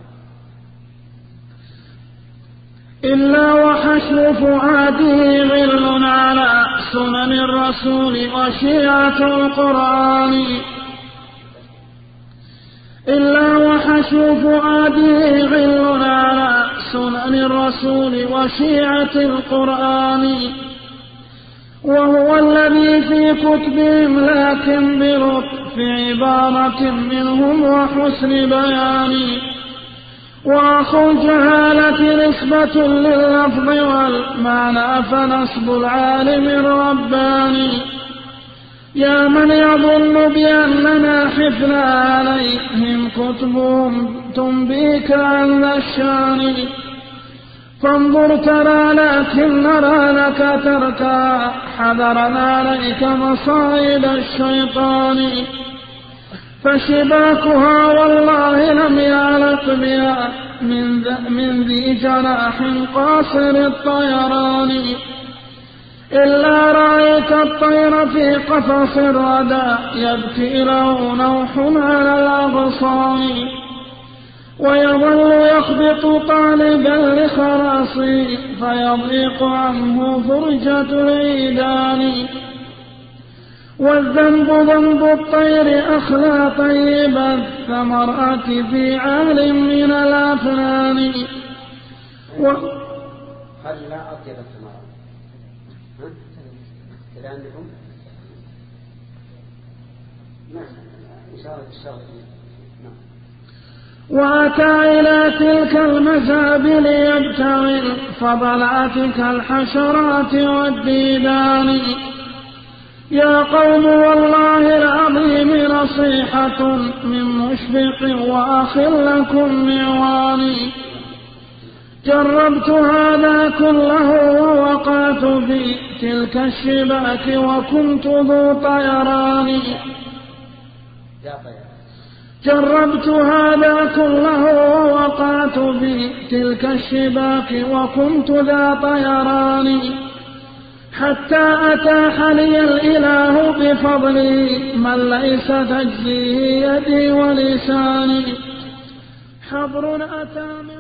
إلا وحشو فؤاده غل على سنن الرسول وشيعة القرآن إلا وحشو فؤاده غل على سنن الرسول وشيعة القرآن وهو الذي في كتبهم لكن بلطف عبارة منهم وحسن بيان وأخو الجهالة نسبة لللفظ والمعنى فنصب العالم الرباني يا من يظن بأننا حفنا عليهم كتبهم تنبيك عن الشان فانظر ترى لكن نرى لك تركا حذرا عليك مصائد الشيطان فشباكها والله لم يعلق بها من, من ذي جناح قاصر الطيران إلا رأيت الطير في قفص الردى يبكي له نوح على الأغصان ويظل يخبط طالبا لخلاصه فيضيق عنه فرجة العيدان والذنب ذنب الطير أخلى طيب الثمرات في عال من الأفنان و... هل لا أطيب الثمرات كذا عندكم نعم إن شاء الله الشغل وأتى إلى تلك المزابل يبتغي الفضلات كالحشرات والديدان يا قوم والله العظيم نصيحة من مشفق وأخ لكم معواني جربت هذا كله ووقعت في تلك الشباك وكنت ذو طيران جربت هذا كله ووقعت في تلك الشباك وكنت ذا طيران حتى أتاح لي الإله بفضله من ليس تجزيه يدي ولساني حبر أتى من